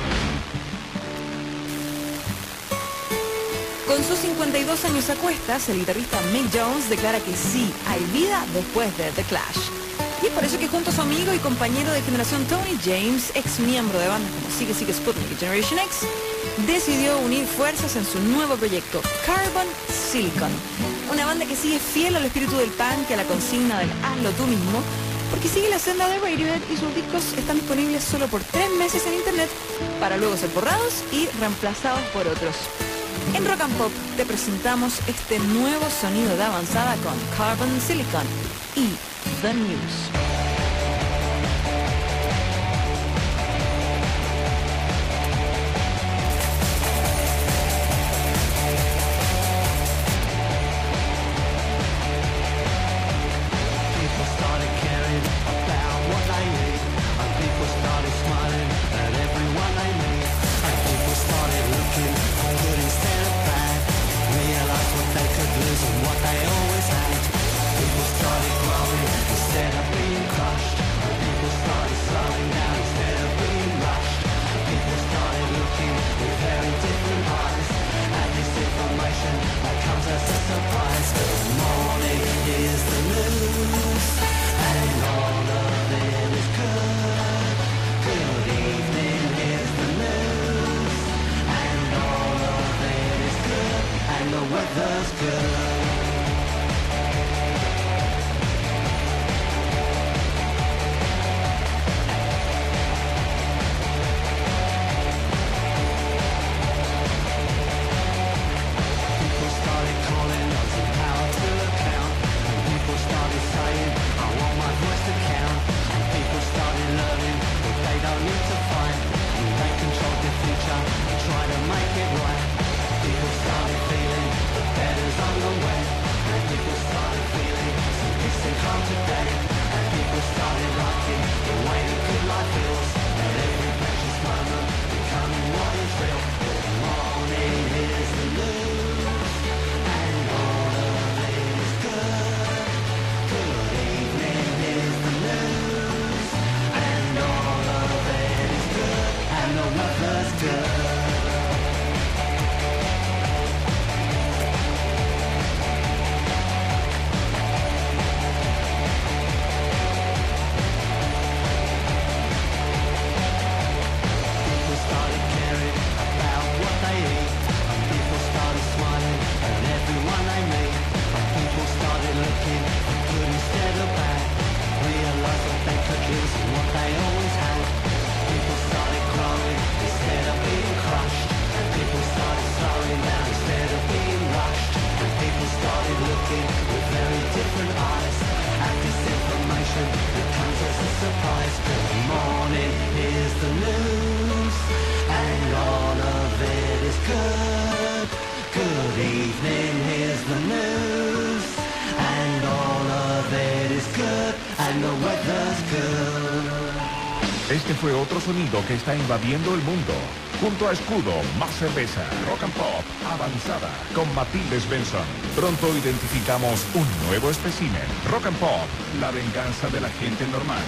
Con sus 52 años a cuestas, el guitarrista Mick Jones declara que sí, hay vida después de The Clash. Y es por eso que junto a su amigo y compañero de generación Tony James, ex miembro de bandas como Sigue Sigue Sputnik y Generation X, decidió unir fuerzas en su nuevo proyecto, Carbon Silicon. Una banda que sigue fiel al espíritu del punk y a la consigna del hazlo tú mismo, porque sigue la senda de Radiohead y sus discos están disponibles solo por 3 meses en internet para luego ser borrados y reemplazados por otros. En Rock and Pop te presentamos este nuevo sonido de avanzada con Carbon Silicon y The News. Este fue otro sonido que está invadiendo el mundo. Junto a Escudo, más cerveza, Rock and Pop, avanzada, con Matilde Svensson. Pronto identificamos un nuevo espécimen. Rock and Pop, la venganza de la gente normal.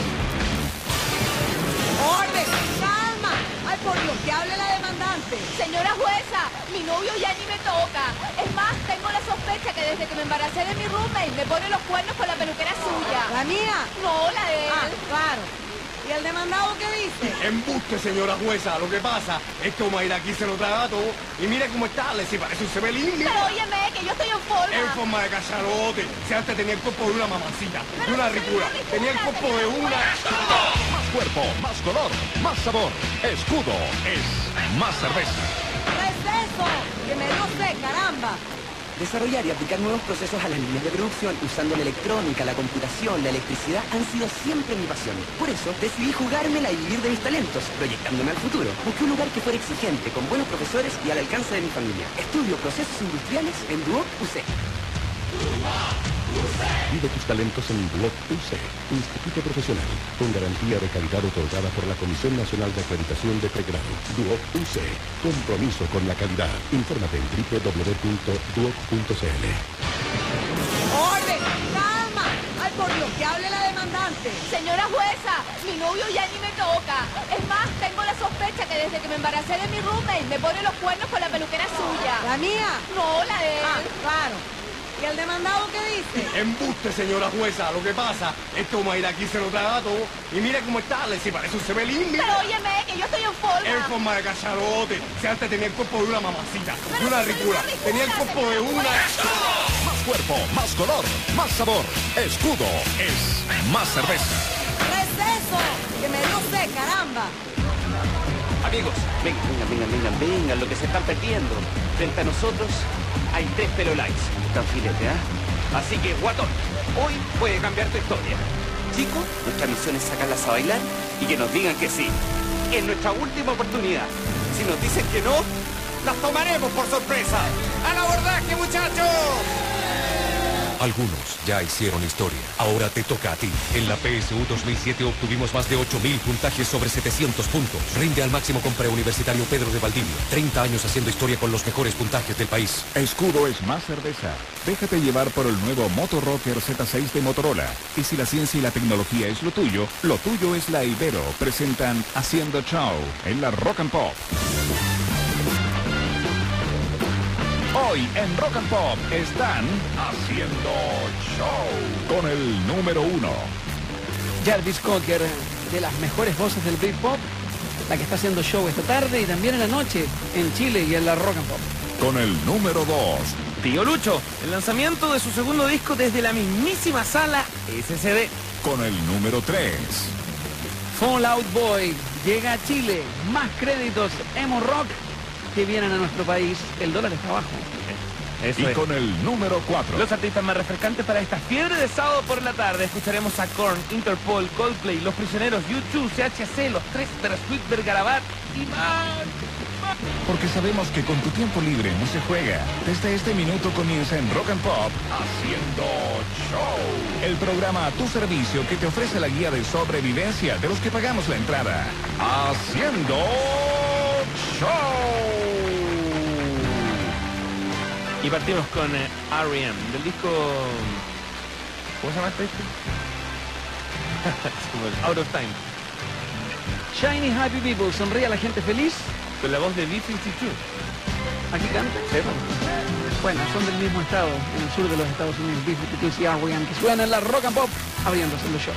¡Orden! ¡Calma! ¡Ay, por Dios, que hable la demandante! Señora jueza, mi novio ya ni me toca. Es más, tengo la sospecha que desde que me embaracé de mi roommate me pone los cuernos con la peluquera suya. ¿La mía? No, la de él. Ah, claro. ¿Y el demandado qué dice? Embuste, señora jueza. Lo que pasa es que Omaira aquí se lo traga todo. Y mire cómo está, le si parece un sebelín. Pero óyeme, que yo estoy en forma. En forma de cachalote. Si antes tenía el cuerpo de una mamacita, de una ricura. Tenía el cuerpo de una... Más cuerpo, más color, más sabor. Escudo es más cerveza. ¿Qué es eso? Que me dio sed, caramba. Desarrollar y aplicar nuevos procesos a las líneas de producción usando la electrónica, la computación, la electricidad han sido siempre mi pasión. Por eso decidí jugármela y vivir de mis talentos, proyectándome al futuro. Busqué un lugar que fuera exigente, con buenos profesores y al alcance de mi familia. Estudio procesos industriales en Duoc UC. Vive tus talentos en Duoc UC, Instituto Profesional, con garantía de calidad otorgada por la Comisión Nacional de Acreditación de Pregrado. Duoc UC, compromiso con la calidad. Infórmate en www.duoc.cl. ¡Orden! ¡Calma! ¡Ay, por Dios, que hable la demandante! Señora jueza, mi novio ya ni me toca. Es más, tengo la sospecha que desde que me embaracé de mi roommate me pone los cuernos con la peluquera suya. ¿La mía? No, la de él. Ah, claro. ¿Y ¿Y el demandado qué dice? Embuste, señora jueza. Lo que pasa es que Omaira aquí se lo traga todo. Y mire cómo está, si parece un sebelín. Pero óyeme, que yo estoy en forma. En forma de cacharote. Si antes tenía el cuerpo de una mamacita, de una ricura. Tenía el cuerpo de una... Más cuerpo, más color, más sabor. Escudo es más cerveza. ¿Qué es eso? Que me dio sed, caramba. Amigos, vengan, lo que se están perdiendo. Frente a nosotros hay 3 pelolights. Están filete, ¿ah? Así que, guatón, hoy puede cambiar tu historia. Chicos, nuestra misión es sacarlas a bailar y que nos digan que sí. Es nuestra última oportunidad. Si nos dicen que no, las tomaremos por sorpresa. ¡Al abordaje, muchachos! Algunos ya hicieron historia. Ahora te toca a ti. En la PSU 2007 obtuvimos más de 8.000 puntajes sobre 700 puntos. Rinde al máximo con Preuniversitario Pedro de Valdivia. 30 años haciendo historia con los mejores puntajes del país. Escudo es más cerveza. Déjate llevar por el nuevo Moto Rocker Z6 de Motorola. Y si la ciencia y la tecnología es lo tuyo es la Ibero. Presentan Haciendo Show en la Rock and Pop. Hoy en Rock and Pop están haciendo show con el número 1. Jarvis Cocker, de las mejores voces del Britpop, la que está haciendo show esta tarde y también en la noche en Chile y en la Rock and Pop. Con el número 2. Tío Lucho, el lanzamiento de su segundo disco desde la mismísima sala SCD. Con el número 3. Fallout Boy llega a Chile. Más créditos emo rock que vienen a nuestro país. El dólar está bajo. Con el número 4. Los artistas más refrescantes para esta fiebre de sábado por la tarde. Escucharemos a Korn, Interpol, Coldplay, Los Prisioneros, U2, CHC, Los Tres, Sweet, Bergarabat y más. Porque sabemos que con tu tiempo libre no se juega. Desde este minuto comienza en Rock and Pop Haciendo Show. El programa a tu servicio que te ofrece la guía de sobrevivencia de los que pagamos la entrada. Haciendo Show. Y partimos con R.E.M. del disco... ¿Cómo se llama este disco? Out of Time. Shiny Happy People, sonríe a la gente feliz. Con la voz de B-52. ¿Aquí canta? Sí. Bueno, son del mismo estado, en el sur de los Estados Unidos, B-52 y R.E.M. que suenan en la Rock and Pop, abriendo Haciendo Show.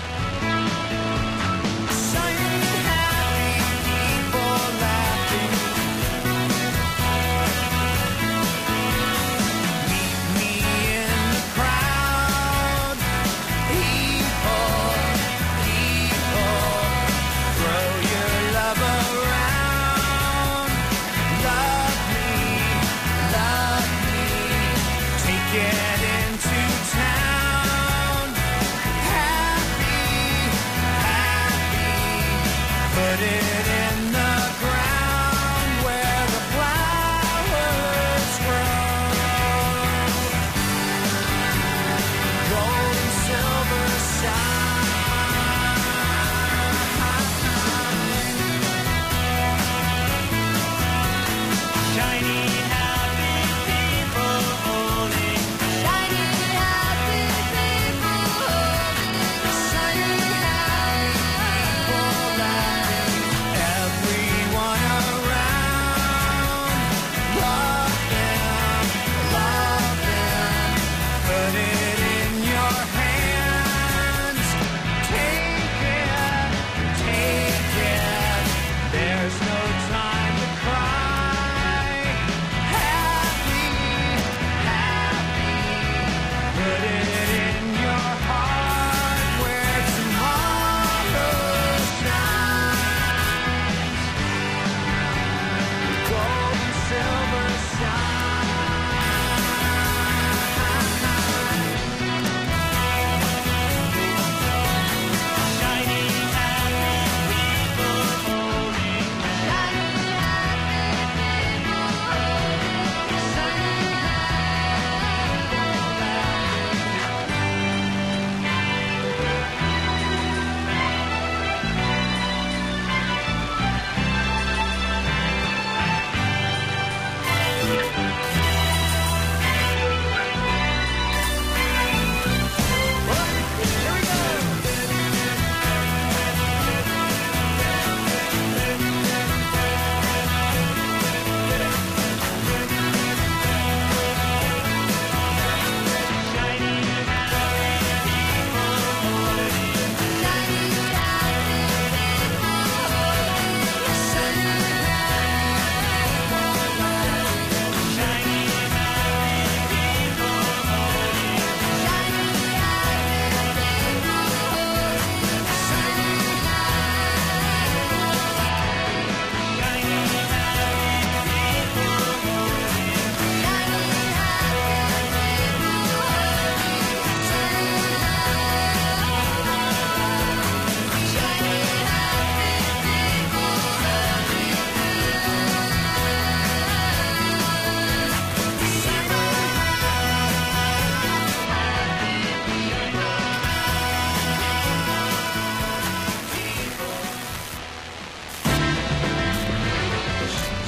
Get into town, happy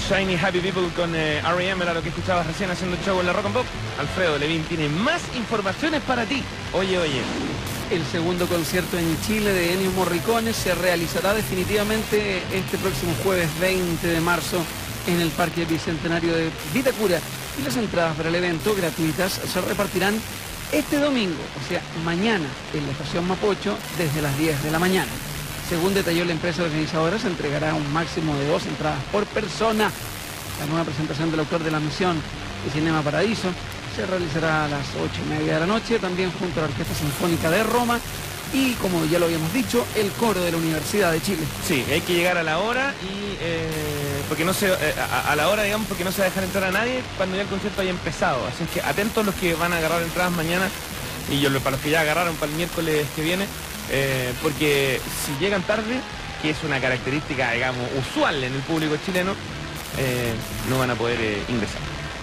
Shiny Happy People con R.E.M. era lo que escuchabas recién haciendo el show en la Rock and Pop. Alfredo Levin tiene más informaciones para ti. Oye. El segundo concierto en Chile de Ennio Morricone se realizará definitivamente este próximo jueves 20 de marzo en el Parque Bicentenario de Vitacura. Y las entradas para el evento gratuitas se repartirán este domingo, o sea, mañana, en la estación Mapocho, desde las 10 de la mañana. Según detalló la empresa organizadora, se entregará un máximo de 2 entradas por persona. La nueva presentación del autor de La Misión de Cinema Paradiso se realizará a las 8:30 de la noche, también junto a la Orquesta Sinfónica de Roma y, como ya lo habíamos dicho, el coro de la Universidad de Chile. Sí, hay que llegar a la hora y porque no se a la hora, digamos, porque no se va a dejar entrar a nadie cuando ya el concierto haya empezado. Así es que atentos los que van a agarrar entradas mañana y para los que ya agarraron para el miércoles que viene, porque si llegan tarde, que es una característica, digamos, usual en el público chileno, no van a poder ingresar.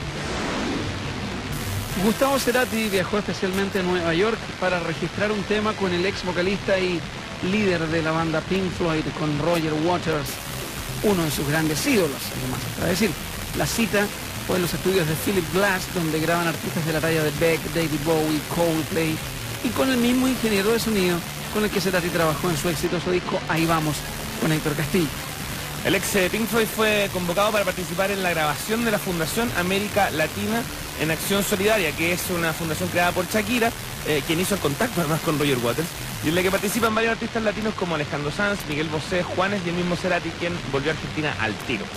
Gustavo Cerati viajó especialmente a Nueva York para registrar un tema con el ex vocalista y líder de la banda Pink Floyd, con Roger Waters, uno de sus grandes ídolos, además para decir. La cita fue en los estudios de Philip Glass, donde graban artistas de la talla de Beck, David Bowie, Coldplay, y con el mismo ingeniero de sonido con el que Cerati trabajó en su exitoso disco Ahí Vamos, con Héctor Castillo. El ex Pink Floyd fue convocado para participar en la grabación de la Fundación América Latina en Acción Solidaria, que es una fundación creada por Shakira, quien hizo el contacto además con Roger Waters, y en la que participan varios artistas latinos como Alejandro Sanz, Miguel Bosé, Juanes y el mismo Cerati, quien volvió a Argentina al tiro.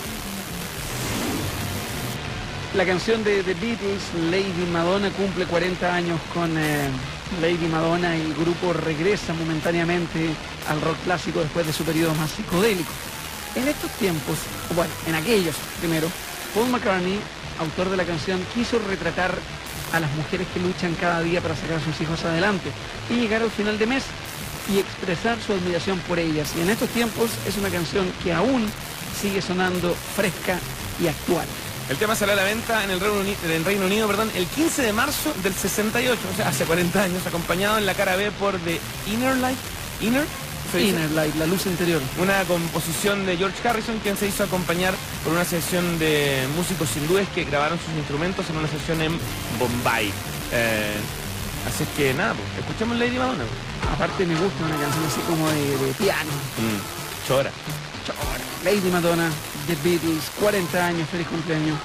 La canción de The Beatles, Lady Madonna, cumple 40 años con Lady Madonna, y el grupo regresa momentáneamente al rock clásico después de su periodo más psicodélico. En estos tiempos, bueno, en aquellos primero, Paul McCartney, autor de la canción, quiso retratar a las mujeres que luchan cada día para sacar a sus hijos adelante y llegar al final de mes y expresar su admiración por ellas. Y en estos tiempos es una canción que aún sigue sonando fresca y actual. El tema salió a la venta en el Reino Unido, el 15 de marzo del 68, o sea, hace 40 años, acompañado en la cara B por The Inner Light. Inner Light, la luz interior. Una composición de George Harrison, quien se hizo acompañar por una sesión de músicos hindúes que grabaron sus instrumentos en una sesión en Bombay. Así es que nada, pues, escuchemos Lady Madonna. Aparte me gusta una canción así como de piano. Chora. Lady Madonna, The Beatles, 40 años, feliz cumpleaños.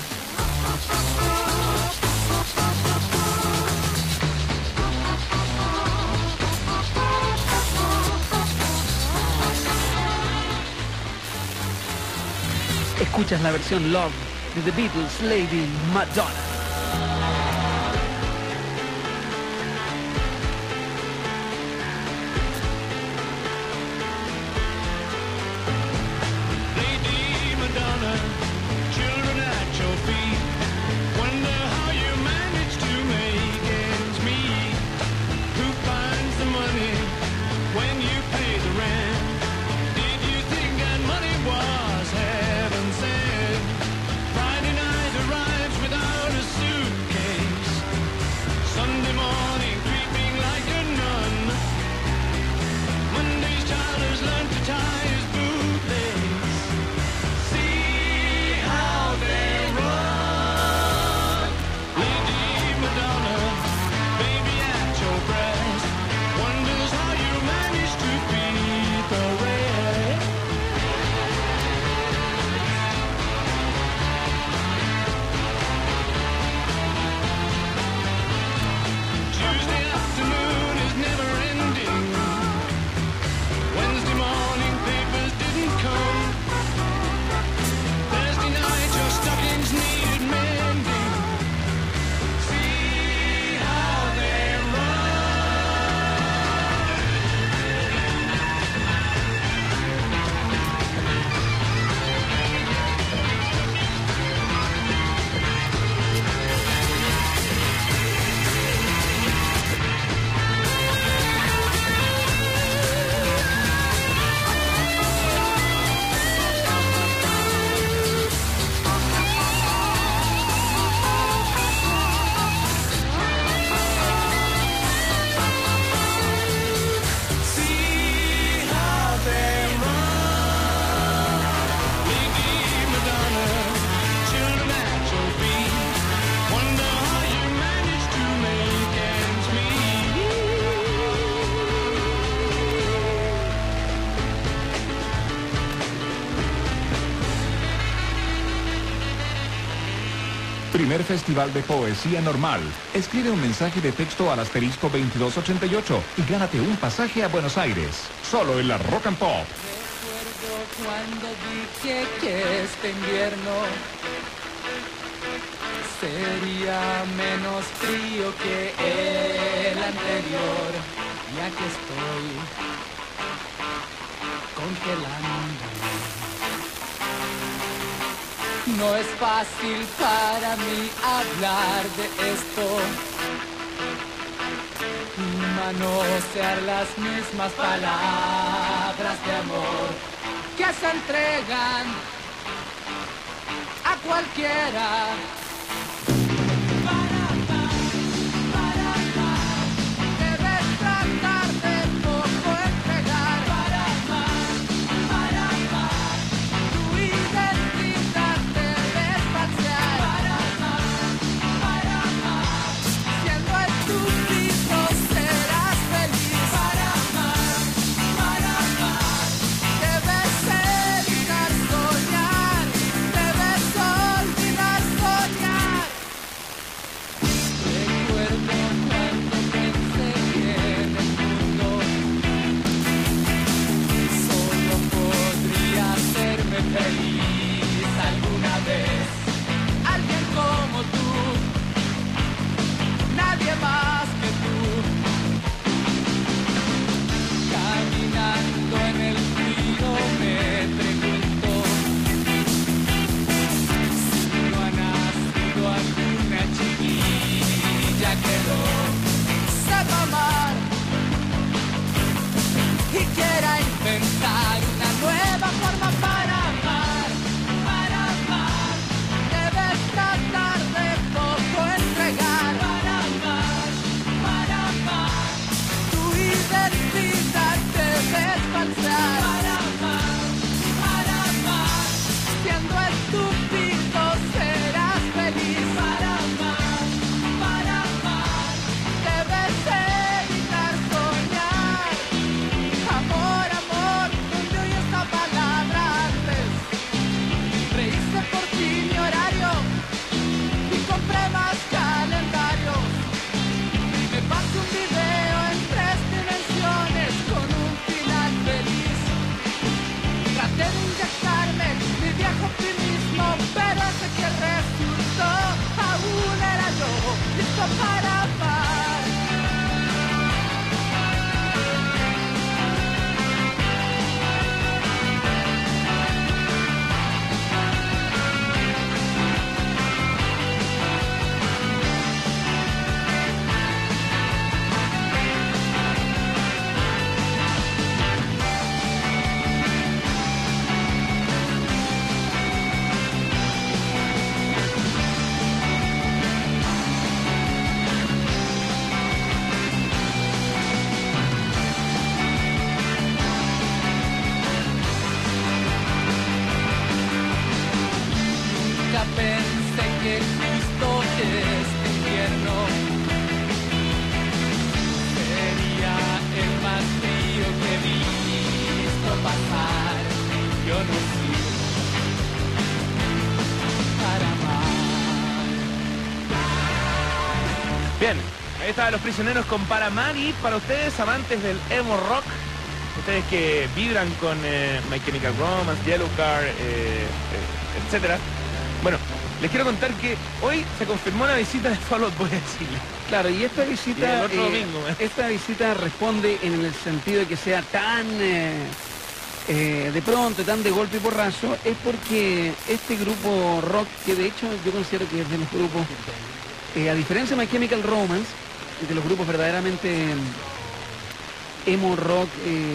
Escuchas la versión Love de The Beatles, Lady Madonna. Friday night arrives without a Primer Festival de Poesía Normal. Escribe un mensaje de texto al asterisco 2288 y gánate un pasaje a Buenos Aires. Solo en la Rock and Pop. Cuando dije que este invierno sería menos frío que el anterior, y aquí estoy congelando. No es fácil para mí hablar de esto y manosear las mismas palabras de amor que se entregan a cualquiera. Debes tratar de poco entregar para amar. Tu identidad debes falsear para amar. Siendo estúpido serás feliz para amar. Debes evitar soñar, debes olvidar soñar. Recuerdo cuando pensé que en el mundo solo podría hacerme feliz alguna vez alguien como tú, nadie más que tú. Caminando en el frío me pregunto si no ha nacido alguna chiquilla que no sepa amar y quiera inventar una nueva forma para amar. Debes tratar de poco entregar para amar. Tu identidad debes falsear para amar. Siendo estúpido serás feliz para amar. Debes evitar soñar. Amor, amor, no oí esta palabra antes. Rehice por ti mi horario y compré más calendarios. Me paso un video en 3 dimensiones con un final feliz. Traté de inyectarme mi viejo optimismo, pero ese que resultó aún era yo, listo para amar. Nunca pensé que justo este invierno sería el más frío que he visto pasar. Yo no sirvo para amar. Bien, ahí estaban Los Prisioneros con Para Amar, y para ustedes, amantes del emo rock, ustedes que vibran con My Chemical Romance, Yellowcard, etcétera. Bueno, les quiero contar que hoy se confirmó la visita de Fall Out Boy a Chile. Claro, y esta Y visita, el otro domingo, esta visita responde en el sentido de que sea tan de pronto, tan de golpe y porrazo, es porque este grupo rock, que de hecho yo considero que es de los grupos, a diferencia de My Chemical Romance, de los grupos verdaderamente emo rock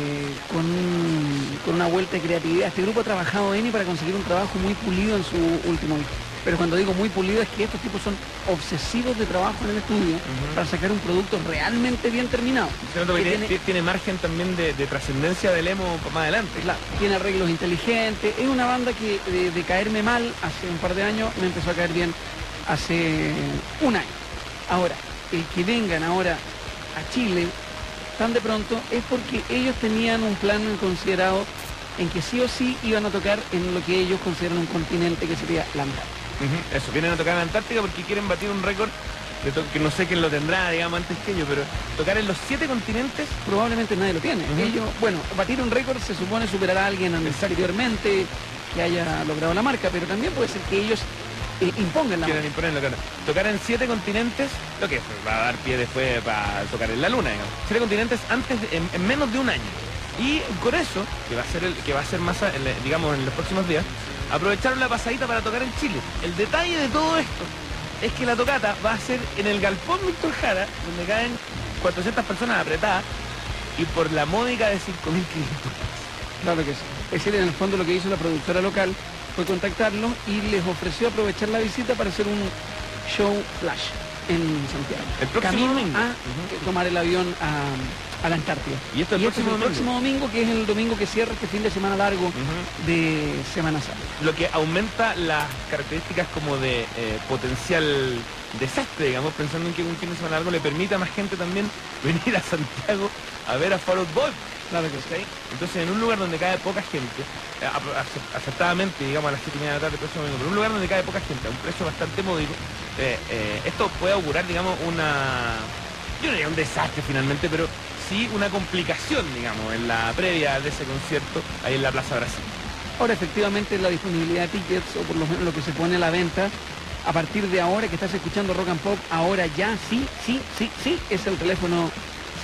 con una vuelta de creatividad, este grupo ha trabajado para conseguir un trabajo muy pulido en su último disco. Pero cuando digo muy pulido es que estos tipos son obsesivos de trabajo en el estudio para sacar un producto realmente bien terminado. Tiene margen también de trascendencia del emo más adelante. Claro, tiene arreglos inteligentes. Es una banda que de caerme mal hace un par de años me empezó a caer bien hace un año. Ahora, el que vengan ahora a Chile tan de pronto es porque ellos tenían un plan considerado en que sí o sí iban a tocar en lo que ellos consideran un continente que sería la Antártida. Eso, vienen a tocar en Antártica porque quieren batir un récord que no sé quién lo tendrá, digamos, antes que ellos, pero tocar en los 7 continentes probablemente nadie lo tiene. Ellos, bueno, batir un récord se supone superar a alguien anteriormente que haya logrado la marca, pero también puede ser que ellos impongan la marca. Tocar en 7 continentes, lo que va a dar pie después para tocar en la luna, digamos. 7 continentes en menos de un año. Y con eso, que va a ser más, digamos, en los próximos días, aprovecharon la pasadita para tocar en Chile. El detalle de todo esto es que la tocata va a ser en el Galpón Víctor Jara, donde caen 400 personas apretadas y por la módica de 5.500. Claro que sí. Es decir, en el fondo lo que hizo la productora local fue contactarlos y les ofreció aprovechar la visita para hacer un show flash en Santiago. El próximo domingo. A tomar el avión a la Antártida. Y esto es el próximo domingo, que es el domingo que cierra este fin de semana largo de Semana Santa. Lo que aumenta las características como de potencial desastre, digamos, pensando en que un fin de semana largo le permite a más gente también venir a Santiago a ver a Fall Out Boy. Claro que sí. Entonces, en un lugar donde cae poca gente, acertadamente, digamos, a las 7:30 de la tarde, próximo domingo, pero un lugar donde cae poca gente, a un precio bastante módico, esto puede augurar, digamos, yo no diría un desastre finalmente, pero sí una complicación, digamos, en la previa de ese concierto ahí en la Plaza Brasil. Ahora, efectivamente, la disponibilidad de tickets, o por lo menos lo que se pone a la venta, a partir de ahora que estás escuchando Rock and Pop, ahora ya sí, es el teléfono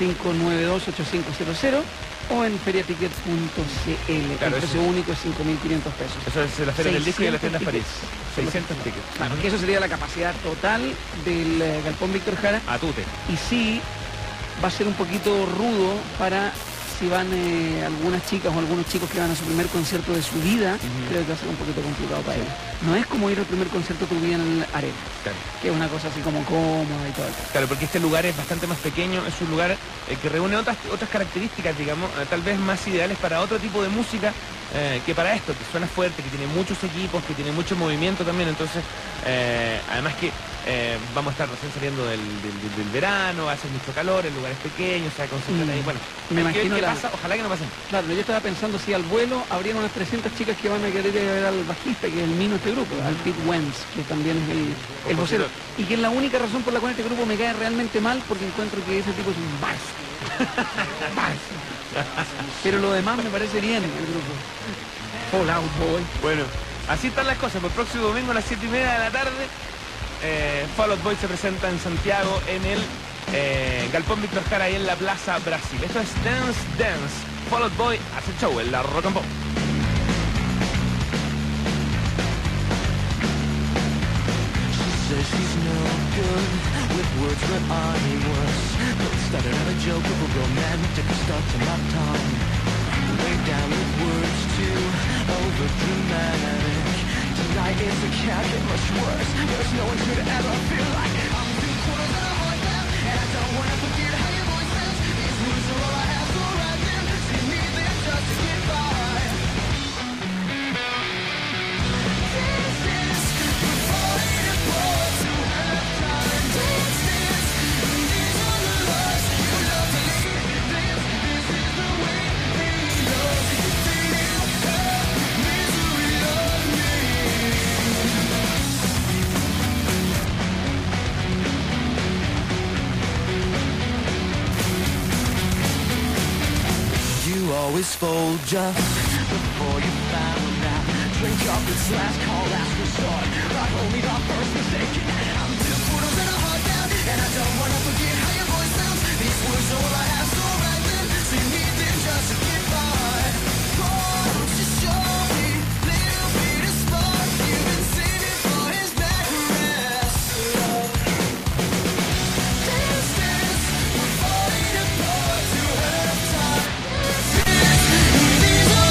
592-8500 o en feriatickets.cl. Claro, el precio único es 5.500 pesos. Eso es la Feria del Disco y la Tienda París. 600 tickets. Claro, que eso sería la capacidad total del Galpón Víctor Jara. A tute. Y sí, va a ser un poquito rudo para si van algunas chicas o algunos chicos que van a su primer concierto de su vida, creo que va a ser un poquito complicado para ellos. No es como ir al primer concierto de tu vida en el Arena, que es una cosa así como cómoda y todo. Claro, porque este lugar es bastante más pequeño, es un lugar que reúne otras características, digamos, tal vez más ideales para otro tipo de música que para esto, que suena fuerte, que tiene muchos equipos, que tiene mucho movimiento también, entonces, además que vamos a estar recién saliendo del verano, hace mucho calor, el lugar es pequeño, se va a concentrar ahí, bueno, me imagino ¿qué pasa? Ojalá que no pasen. Claro, yo estaba pensando si al vuelo habrían unas 300 chicas que van a querer ver al bajista, que es el mismo de este grupo, al Pete Wentz, que también es el vocero, y que es la única razón por la cual este grupo me cae realmente mal, porque encuentro que ese tipo es un barzo. Pero lo demás me parece bien el grupo. Fall Out Boy. Bueno, así están las cosas. Por el próximo domingo a las 7:30 de la tarde, Fall Out Boy se presenta en Santiago en el Galpón Víctor Jara, ahí en la Plaza Brasil. Esto es Dance Dance. Fall Out Boy hace el show en la Rock and Pop. She's no good with words, but I'm worse. Started out a joke of a romantic start to my tongue. Way down with words too over dramatic. Tonight is a can't get much worse. There's no one could ever feel like I'm too quarters and a heart down. And I don't wanna forget how your voice sounds. These words are all I have to write down. See me there just to get by. Dance, dance, before it falls to have time. Dance, dance, these are the lies you love to live. Dance, this is the way we love. You feel the misery of me. You always fold just before you found out. Drink up this last call, last resort. Not only the first